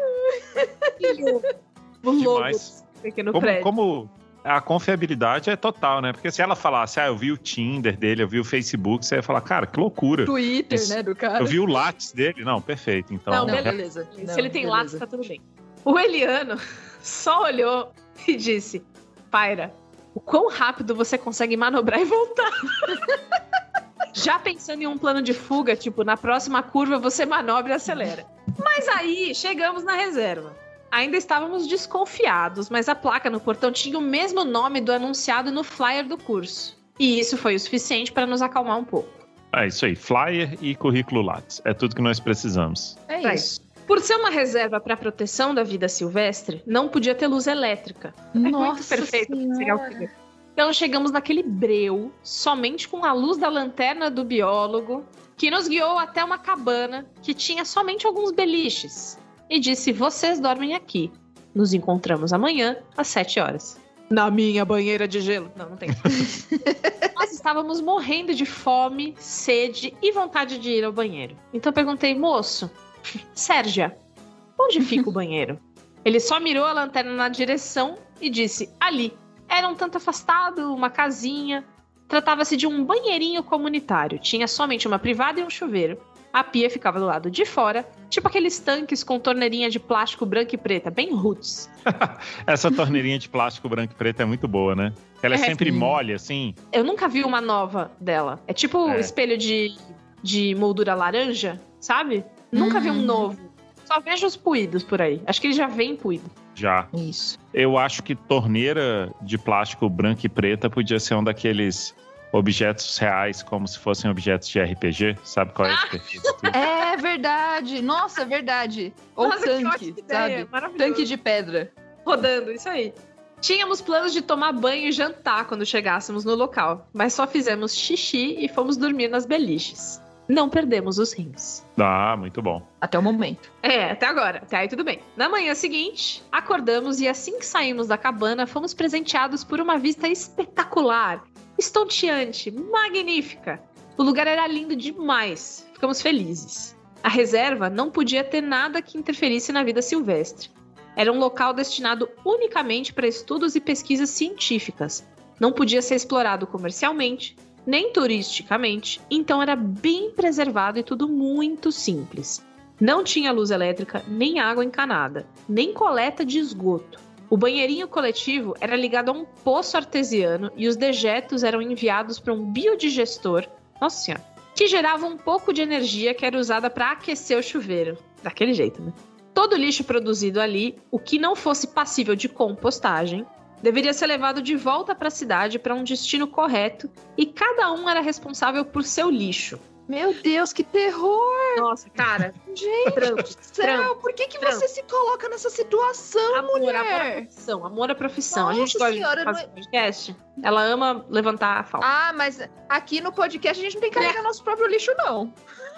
O logo do CNPq no prédio. Como a confiabilidade é total, né? Porque se ela falasse: eu vi o Tinder dele, eu vi o Facebook, você ia falar: cara, que loucura. Twitter, né, do cara. Eu vi o Lattes dele. Não, perfeito. Então, Não, beleza. Se ele tem Lattes, tá tudo bem. O Eliano só olhou e disse: "Paira, o quão rápido você consegue manobrar e voltar?" Já pensando em um plano de fuga, tipo, na próxima curva você manobra e acelera. Mas aí, chegamos na reserva. Ainda estávamos desconfiados, mas a placa no portão tinha o mesmo nome do anunciado no flyer do curso. E isso foi o suficiente para nos acalmar um pouco. É isso aí, flyer e currículo Lattes. É tudo que nós precisamos. É isso. Por ser uma reserva para proteção da vida silvestre, não podia ter luz elétrica. Nossa, muito perfeito para serial killer. Então chegamos naquele breu, somente com a luz da lanterna do biólogo, que nos guiou até uma cabana que tinha somente alguns beliches. E disse, vocês dormem aqui. Nos encontramos amanhã, às 7 horas. Na minha banheira de gelo. Não tem. Nós estávamos morrendo de fome, sede e vontade de ir ao banheiro. Então eu perguntei, moço, Sérgia, onde fica o banheiro? Ele só mirou a lanterna na direção e disse, ali. Era um tanto afastado, uma casinha. Tratava-se de um banheirinho comunitário. Tinha somente uma privada e um chuveiro. A pia ficava do lado de fora, tipo aqueles tanques com torneirinha de plástico branca e preta, bem roots. Essa torneirinha de plástico branco e preta é muito boa, né? Ela é sempre mole, assim. Eu nunca vi uma nova dela. É tipo espelho de moldura laranja, sabe? Nunca vi um novo. Só vejo os puídos por aí. Acho que ele já vem puído. Já. Isso. Eu acho que torneira de plástico branco e preta podia ser um daqueles objetos reais, como se fossem objetos de RPG. Sabe qual é esse perfil? É verdade. Nossa, é verdade. Ou Nossa, tanque, sabe? Tanque de pedra. Rodando, isso aí. Tínhamos planos de tomar banho e jantar quando chegássemos no local, mas só fizemos xixi e fomos dormir nas beliches. Não perdemos os rins. Ah, muito bom. Até o momento. Até agora. Até aí tudo bem. Na manhã seguinte, acordamos e assim que saímos da cabana, fomos presenteados por uma vista espetacular, estonteante, magnífica. O lugar era lindo demais. Ficamos felizes. A reserva não podia ter nada que interferisse na vida silvestre. Era um local destinado unicamente para estudos e pesquisas científicas. Não podia ser explorado comercialmente, nem turisticamente, então era bem preservado e tudo muito simples. Não tinha luz elétrica, nem água encanada, nem coleta de esgoto. O banheirinho coletivo era ligado a um poço artesiano e os dejetos eram enviados para um biodigestor, nossa senhora, que gerava um pouco de energia que era usada para aquecer o chuveiro. Daquele jeito, né? Todo lixo produzido ali, o que não fosse passível de compostagem, deveria ser levado de volta para a cidade para um destino correto e cada um era responsável por seu lixo. Meu Deus, que terror! Nossa, cara. Gente do céu, por que você se coloca nessa situação, mulher? Amor à profissão. Nossa a gente gosta senhora, de fazer podcast. Ela ama levantar a falta. Ah, mas aqui no podcast a gente não tem que carregar nosso próprio lixo, não.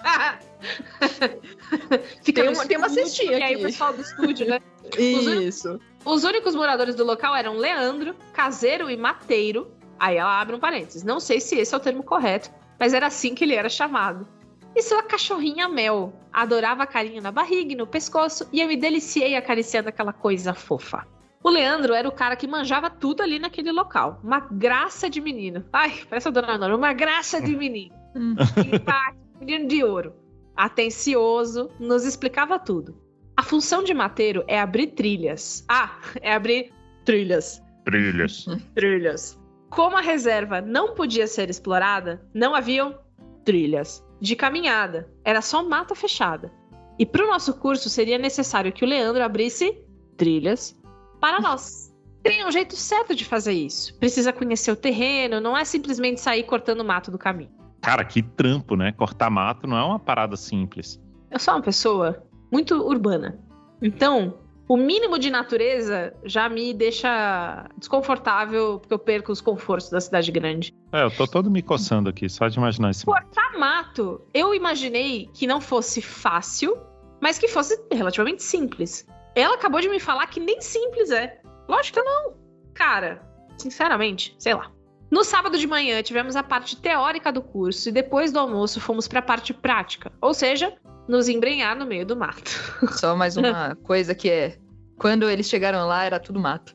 Tem uma cestinha aqui. E aí o pessoal do estúdio, né? Isso. Os únicos moradores do local eram Leandro, Caseiro e Mateiro. Aí ela abre um parênteses. Não sei se esse é o termo correto, mas era assim que ele era chamado. E sua cachorrinha Mel. Adorava carinho na barriga e no pescoço, e eu me deliciei acariciando aquela coisa fofa. O Leandro era o cara que manjava tudo ali naquele local. Uma graça de menino. Ai, parece a dona Nora. Uma graça de menino. Menino de ouro. Atencioso, nos explicava tudo. A função de Mateiro é abrir trilhas. É abrir trilhas. Trilhas. Como a reserva não podia ser explorada, não haviam trilhas de caminhada. Era só mata fechada. E para o nosso curso seria necessário que o Leandro abrisse trilhas para nós. Tem um jeito certo de fazer isso. Precisa conhecer o terreno, não é simplesmente sair cortando mato do caminho. Cara, que trampo, né? Cortar mato não é uma parada simples. Eu sou uma pessoa muito urbana. Então, o mínimo de natureza já me deixa desconfortável, porque eu perco os confortos da cidade grande. Eu tô todo me coçando aqui, só de imaginar esse mato. Cortar mato, eu imaginei que não fosse fácil, mas que fosse relativamente simples. Ela acabou de me falar que nem simples é. Lógico que não. Cara, sinceramente, sei lá. No sábado de manhã, tivemos a parte teórica do curso e depois do almoço fomos para a parte prática. Ou seja, nos embrenhar no meio do mato. Só mais uma coisa que é... Quando eles chegaram lá, era tudo mato.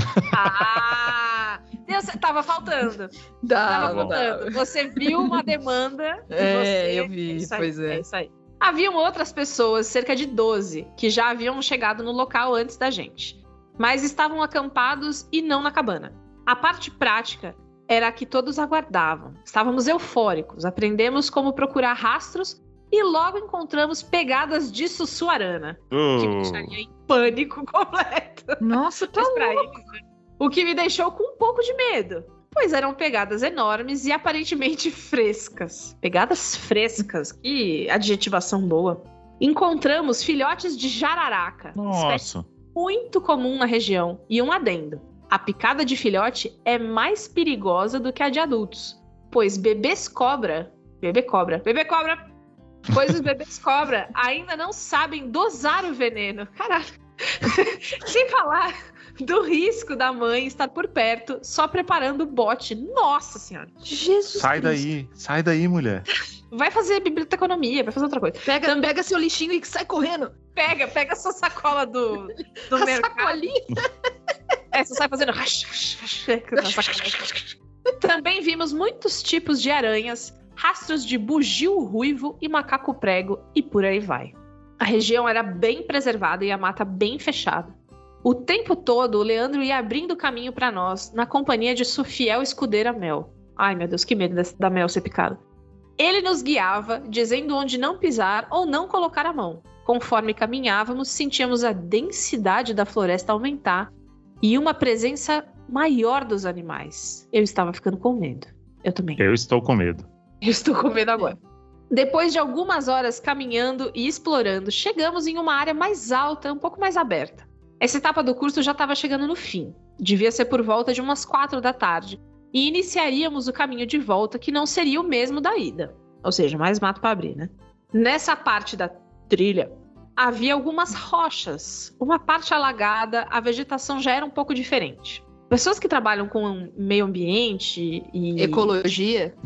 Tava faltando. Tava faltando. Você viu uma demanda. Eu vi, É isso aí. Haviam outras pessoas, cerca de 12, que já haviam chegado no local antes da gente. Mas estavam acampados e não na cabana. A parte prática era a que todos aguardavam. Estávamos eufóricos, aprendemos como procurar rastros e logo encontramos pegadas de sussuarana, que me deixaria em pânico completo. Nossa, tá louco. O que me deixou com um pouco de medo, pois eram pegadas enormes e aparentemente frescas. Pegadas frescas, que adjetivação boa. Encontramos filhotes de jararaca, espécie Nossa. muito comum na região, e um adendo. A picada de filhote é mais perigosa do que a de adultos, pois pois os bebês cobra ainda não sabem dosar o veneno. Caralho. Sem falar do risco da mãe estar por perto, só preparando o bote. Nossa senhora. Jesus Sai Cristo. sai daí, mulher. Vai fazer biblioteconomia, vai fazer outra coisa. Pega seu lixinho e sai correndo. Pega sua sacola do A mercado. sacolinha. Você sai fazendo... Também vimos muitos tipos de aranhas, rastros de bugio ruivo e macaco prego, e por aí vai. A região era bem preservada e a mata bem fechada. O tempo todo, o Leandro ia abrindo caminho para nós, na companhia de sua fiel escudeira Mel. Ai, meu Deus, que medo da Mel ser picada. Ele nos guiava, dizendo onde não pisar ou não colocar a mão. Conforme caminhávamos, sentíamos a densidade da floresta aumentar e uma presença maior dos animais. Eu estava ficando com medo. Eu também. Eu estou com medo. Eu estou com medo agora. Depois de algumas horas caminhando e explorando, chegamos em uma área mais alta, um pouco mais aberta. Essa etapa do curso já estava chegando no fim. Devia ser por volta de umas 4 da tarde. E iniciaríamos o caminho de volta, que não seria o mesmo da ida. Ou seja, mais mato para abrir, né? Nessa parte da trilha, havia algumas rochas. Uma parte alagada, a vegetação já era um pouco diferente. Pessoas que trabalham com meio ambiente e... Ecologia,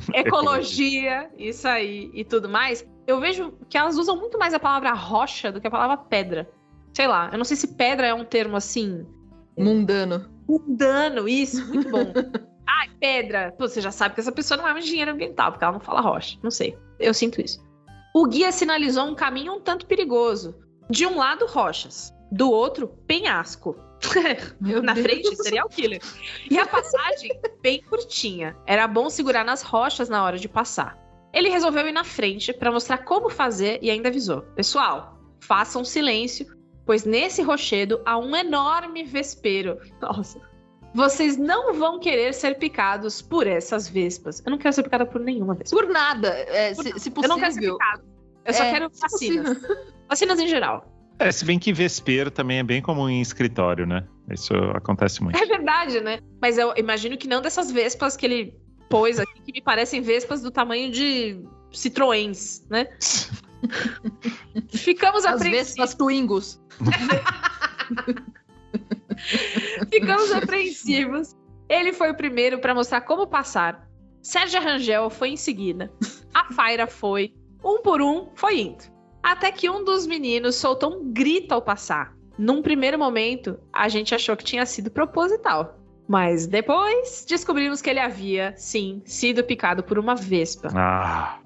isso aí, e tudo mais, eu vejo que elas usam muito mais a palavra rocha do que a palavra pedra. Sei lá, eu não sei se pedra é um termo assim... mundano. Mundano, isso, muito bom. Ai, pedra. Pô, você já sabe que essa pessoa não é um engenheiro ambiental, porque ela não fala rocha. Não sei, eu sinto isso. O guia sinalizou um caminho um tanto perigoso. De um lado, rochas. Do outro, penhasco. Na frente, serial killer. E a passagem, bem curtinha. Era bom segurar nas rochas na hora de passar. Ele resolveu ir na frente para mostrar como fazer e ainda avisou. Pessoal, façam silêncio, pois nesse rochedo há um enorme vespeiro. Nossa. Vocês não vão querer ser picados por essas vespas. Eu não quero ser picada por nenhuma vespa. Por nada, se possível. Eu não quero ser picada. Eu só quero vacinas. Vacinas em geral. Se bem que vespeiro também é bem comum em escritório, né? Isso acontece muito. É verdade, né? Mas eu imagino que não dessas vespas que ele pôs aqui, que me parecem vespas do tamanho de Citroëns, né? Ficamos As apreensivos. vespas Twingos. Ficamos apreensivos. Ele foi o primeiro para mostrar como passar. Sérgio Rangel foi em seguida. A Faira foi. Um por um, foi indo. Até que um dos meninos soltou um grito ao passar. Num primeiro momento, a gente achou que tinha sido proposital. Mas depois, descobrimos que ele havia, sim, sido picado por uma vespa. Ah,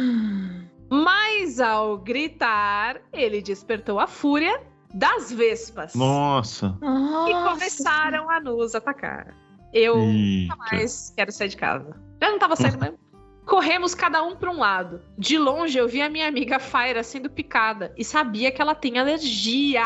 Mas ao gritar, ele despertou a fúria das vespas. nossa. E começaram a nos atacar. Eu Eita. nunca mais quero sair de casa. Já não tava saindo mesmo. Corremos cada um para um lado. De longe eu vi a minha amiga Faira sendo picada e sabia que ela tem alergia.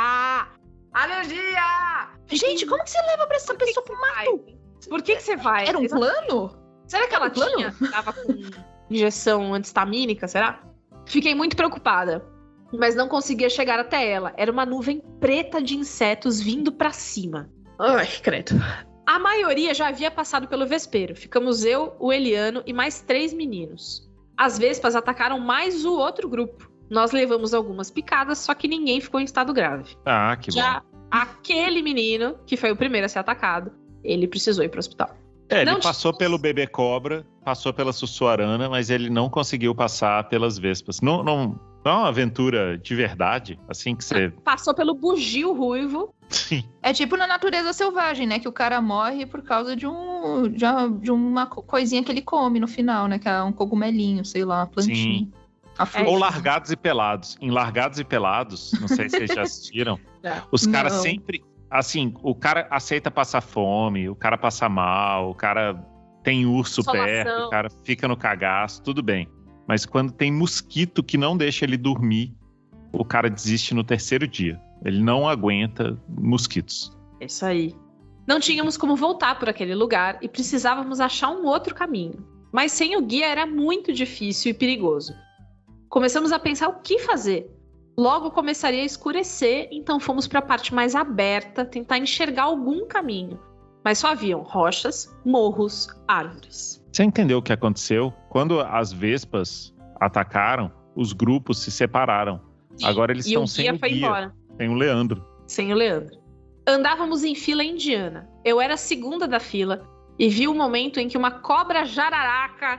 Alergia! Gente, como que você leva pra essa pessoa pro mato? Por que você vai? Era um plano? Será que ela tinha? Tava com injeção antistamínica, será? Fiquei muito preocupada, mas não conseguia chegar até ela. Era uma nuvem preta de insetos vindo pra cima. Ai, credo. A maioria já havia passado pelo vespeiro. Ficamos eu, o Eliano e mais 3 meninos. As vespas atacaram mais o outro grupo. Nós levamos algumas picadas, só que ninguém ficou em estado grave. Ah, que Já bom. aquele menino, que foi o primeiro a ser atacado, ele precisou ir pro hospital. Ele Não passou pelo bebê cobra, passou pela sussuarana, mas ele não conseguiu passar pelas vespas. Não é uma aventura de verdade, assim que você... Passou pelo bugio ruivo. Sim. É tipo na natureza selvagem, né? Que o cara morre por causa de uma coisinha que ele come no final, né? Que é um cogumelinho, sei lá, uma plantinha. Sim. A fruta. Ou Largados e Pelados. Em Largados e Pelados, não sei se vocês já assistiram, os caras Não. sempre... Assim, o cara aceita passar fome, o cara passa mal, o cara tem urso Insolação. perto, o cara fica no cagaço, tudo bem. Mas quando tem mosquito que não deixa ele dormir, o cara desiste no 3º dia. Ele não aguenta mosquitos. Isso aí. Não tínhamos como voltar por aquele lugar e precisávamos achar um outro caminho. Mas sem o guia era muito difícil e perigoso. Começamos a pensar o que fazer. Logo começaria a escurecer, então fomos para a parte mais aberta, tentar enxergar algum caminho. Mas só haviam rochas, morros, árvores. Você entendeu o que aconteceu? Quando as vespas atacaram, os grupos se separaram. Agora eles estão sem o guia, embora. Sem o Leandro. Sem o Leandro. Andávamos em fila indiana. Eu era a segunda da fila e vi o momento em que uma cobra jararaca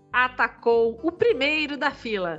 atacou o primeiro da fila.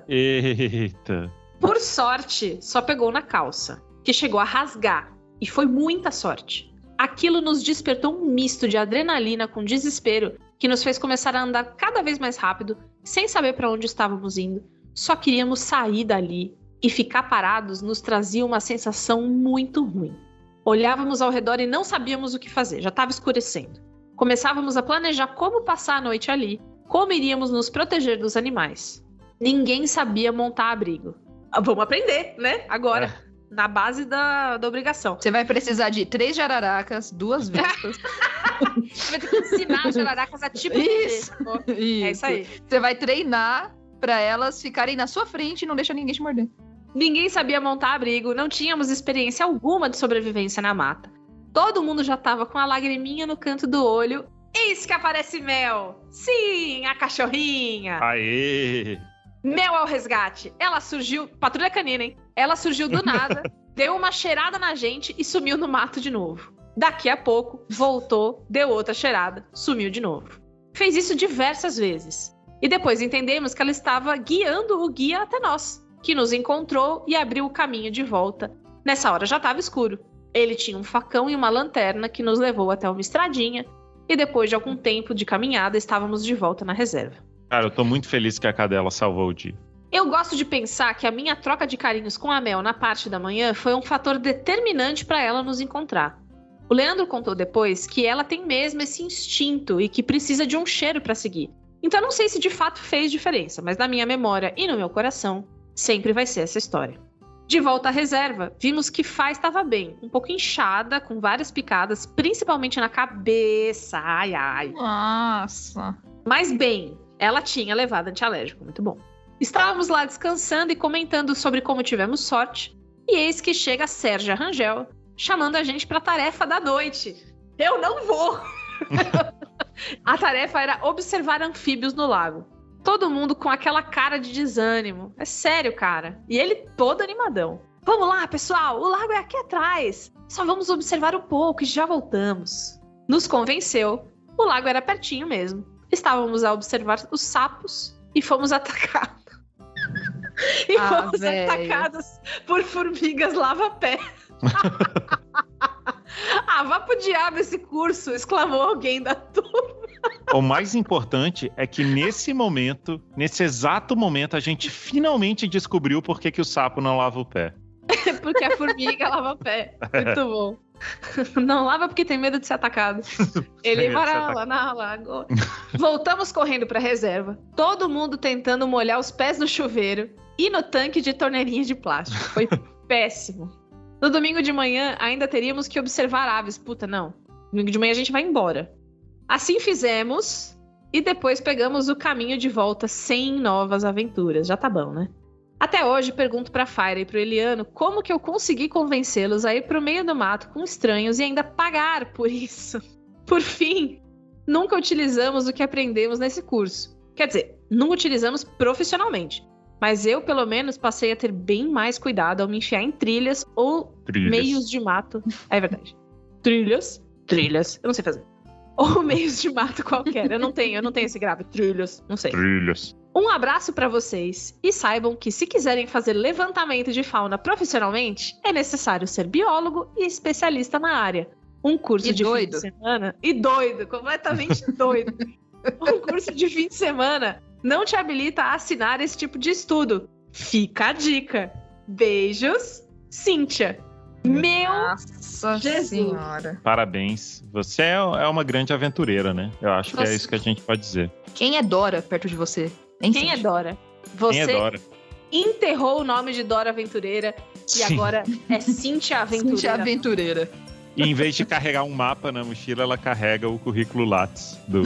Eita! Por sorte, só pegou na calça, que chegou a rasgar. E foi muita sorte. Aquilo nos despertou um misto de adrenalina com desespero que nos fez começar a andar cada vez mais rápido, sem saber para onde estávamos indo. Só queríamos sair dali. E ficar parados nos trazia uma sensação muito ruim. Olhávamos ao redor e não sabíamos o que fazer, já estava escurecendo. Começávamos a planejar como passar a noite ali, como iríamos nos proteger dos animais. Ninguém sabia montar abrigo. Vamos aprender, né? Agora, na base da obrigação. Você vai precisar de 3 jararacas, 2 vespas. Você vai ter que ensinar as jararacas a tipo Isso. É isso aí. Você vai treinar pra elas ficarem na sua frente e não deixar ninguém te morder. Ninguém sabia montar abrigo, não tínhamos experiência alguma de sobrevivência na mata. Todo mundo já tava com a lagriminha no canto do olho. Eis que aparece Mel! Sim, a cachorrinha! Aê! Mel ao resgate! Ela surgiu... Patrulha canina, hein? Ela surgiu do nada, deu uma cheirada na gente e sumiu no mato de novo. Daqui a pouco, voltou, deu outra cheirada, sumiu de novo. Fez isso diversas vezes. E depois entendemos que ela estava guiando o guia até nós, que nos encontrou e abriu o caminho de volta. Nessa hora já estava escuro. Ele tinha um facão e uma lanterna que nos levou até uma estradinha, e depois de algum tempo de caminhada estávamos de volta na reserva. Cara, eu tô muito feliz que a cadela salvou o dia. Eu gosto de pensar que a minha troca de carinhos com a Mel na parte da manhã foi um fator determinante para ela nos encontrar. O Leandro contou depois que ela tem mesmo esse instinto e que precisa de um cheiro para seguir. Então eu não sei se de fato fez diferença, mas na minha memória e no meu coração, sempre vai ser essa história. De volta à reserva, vimos que Fá estava bem, um pouco inchada, com várias picadas, principalmente na cabeça. Ai, ai. Nossa. Mas bem, ela tinha levado antialérgico, muito bom. Estávamos lá descansando e comentando sobre como tivemos sorte, e eis que chega Sérgia Rangel, chamando a gente para a tarefa da noite. Eu não vou! A tarefa era observar anfíbios no lago. Todo mundo com aquela cara de desânimo. É sério, cara. E ele todo animadão. Vamos lá, pessoal, o lago é aqui atrás. Só vamos observar um pouco e já voltamos. Nos convenceu. O lago era pertinho mesmo. Estávamos a observar os sapos e fomos atacados. Atacados por formigas lava-pé. Ah, vá pro diabo esse curso, exclamou alguém da turma. O mais importante é que nesse momento, nesse exato momento, a gente finalmente descobriu por que o sapo não lava o pé. Porque a formiga lava o pé. Muito bom. Não lava porque tem medo de ser atacado. Ele vai lá na lagoa. Voltamos correndo pra reserva. Todo mundo tentando molhar os pés no chuveiro e no tanque de torneirinha de plástico. Foi péssimo. No domingo de manhã, ainda teríamos que observar aves. Puta, não. Domingo de manhã a gente vai embora. Assim fizemos e depois pegamos o caminho de volta sem novas aventuras. Já tá bom, né? Até hoje pergunto pra Faira e pro Eliano como que eu consegui convencê-los a ir pro meio do mato com estranhos e ainda pagar por isso. Por fim, nunca utilizamos o que aprendemos nesse curso. Quer dizer, não utilizamos profissionalmente. Mas eu, pelo menos, passei a ter bem mais cuidado ao me enfiar em trilhas ou meios de mato. É verdade. Trilhas. Eu não sei fazer. Ou meios de mato qualquer. Eu não tenho esse grave. Trilhas. Não sei. Trilhas. Um abraço pra vocês. E saibam que se quiserem fazer levantamento de fauna profissionalmente, é necessário ser biólogo e especialista na área. Um curso de fim de semana... E doido. Completamente doido. Um curso de fim de semana... não te habilita a assinar esse tipo de estudo. Fica a dica. Beijos, Cíntia. Nossa Jesus. Senhora. Parabéns. Você é uma grande aventureira, né? Eu acho que é isso que a gente pode dizer. Quem é Dora perto de você? Quem é Dora? Você enterrou o nome de Dora Aventureira e agora é Cíntia Aventureira. Cíntia Aventureira. E em vez de carregar um mapa na mochila, ela carrega o currículo Lattes do...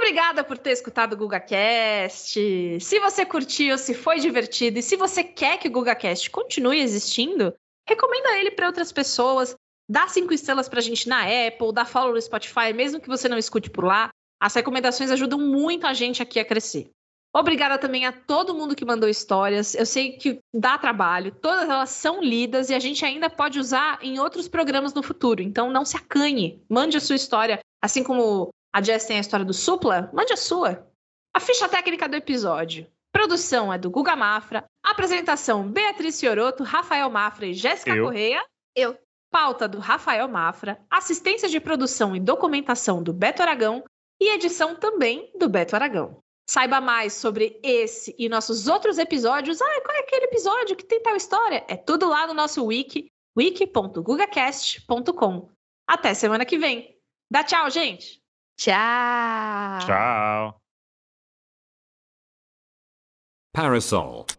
Obrigada por ter escutado o GugaCast. Se você curtiu, se foi divertido e se você quer que o GugaCast continue existindo, recomenda ele para outras pessoas. Dá 5 estrelas pra gente na Apple, dá follow no Spotify, mesmo que você não escute por lá. As recomendações ajudam muito a gente aqui a crescer. Obrigada também a todo mundo que mandou histórias. Eu sei que dá trabalho, todas elas são lidas e a gente ainda pode usar em outros programas no futuro. Então não se acanhe, mande a sua história. Assim como a Jess tem a história do Supla, mande a sua. A ficha técnica do episódio. Produção é do Guga Mafra. Apresentação, Beatriz Fioroto, Rafael Mafra e Jéssica Correia. Eu. Pauta do Rafael Mafra. Assistência de produção e documentação do Beto Aragão. E edição também do Beto Aragão. Saiba mais sobre esse e nossos outros episódios. Qual é aquele episódio que tem tal história? É tudo lá no nosso wiki, wiki.gugacast.com. Até semana que vem. Dá tchau, gente! Tchau! Tchau! Parasol.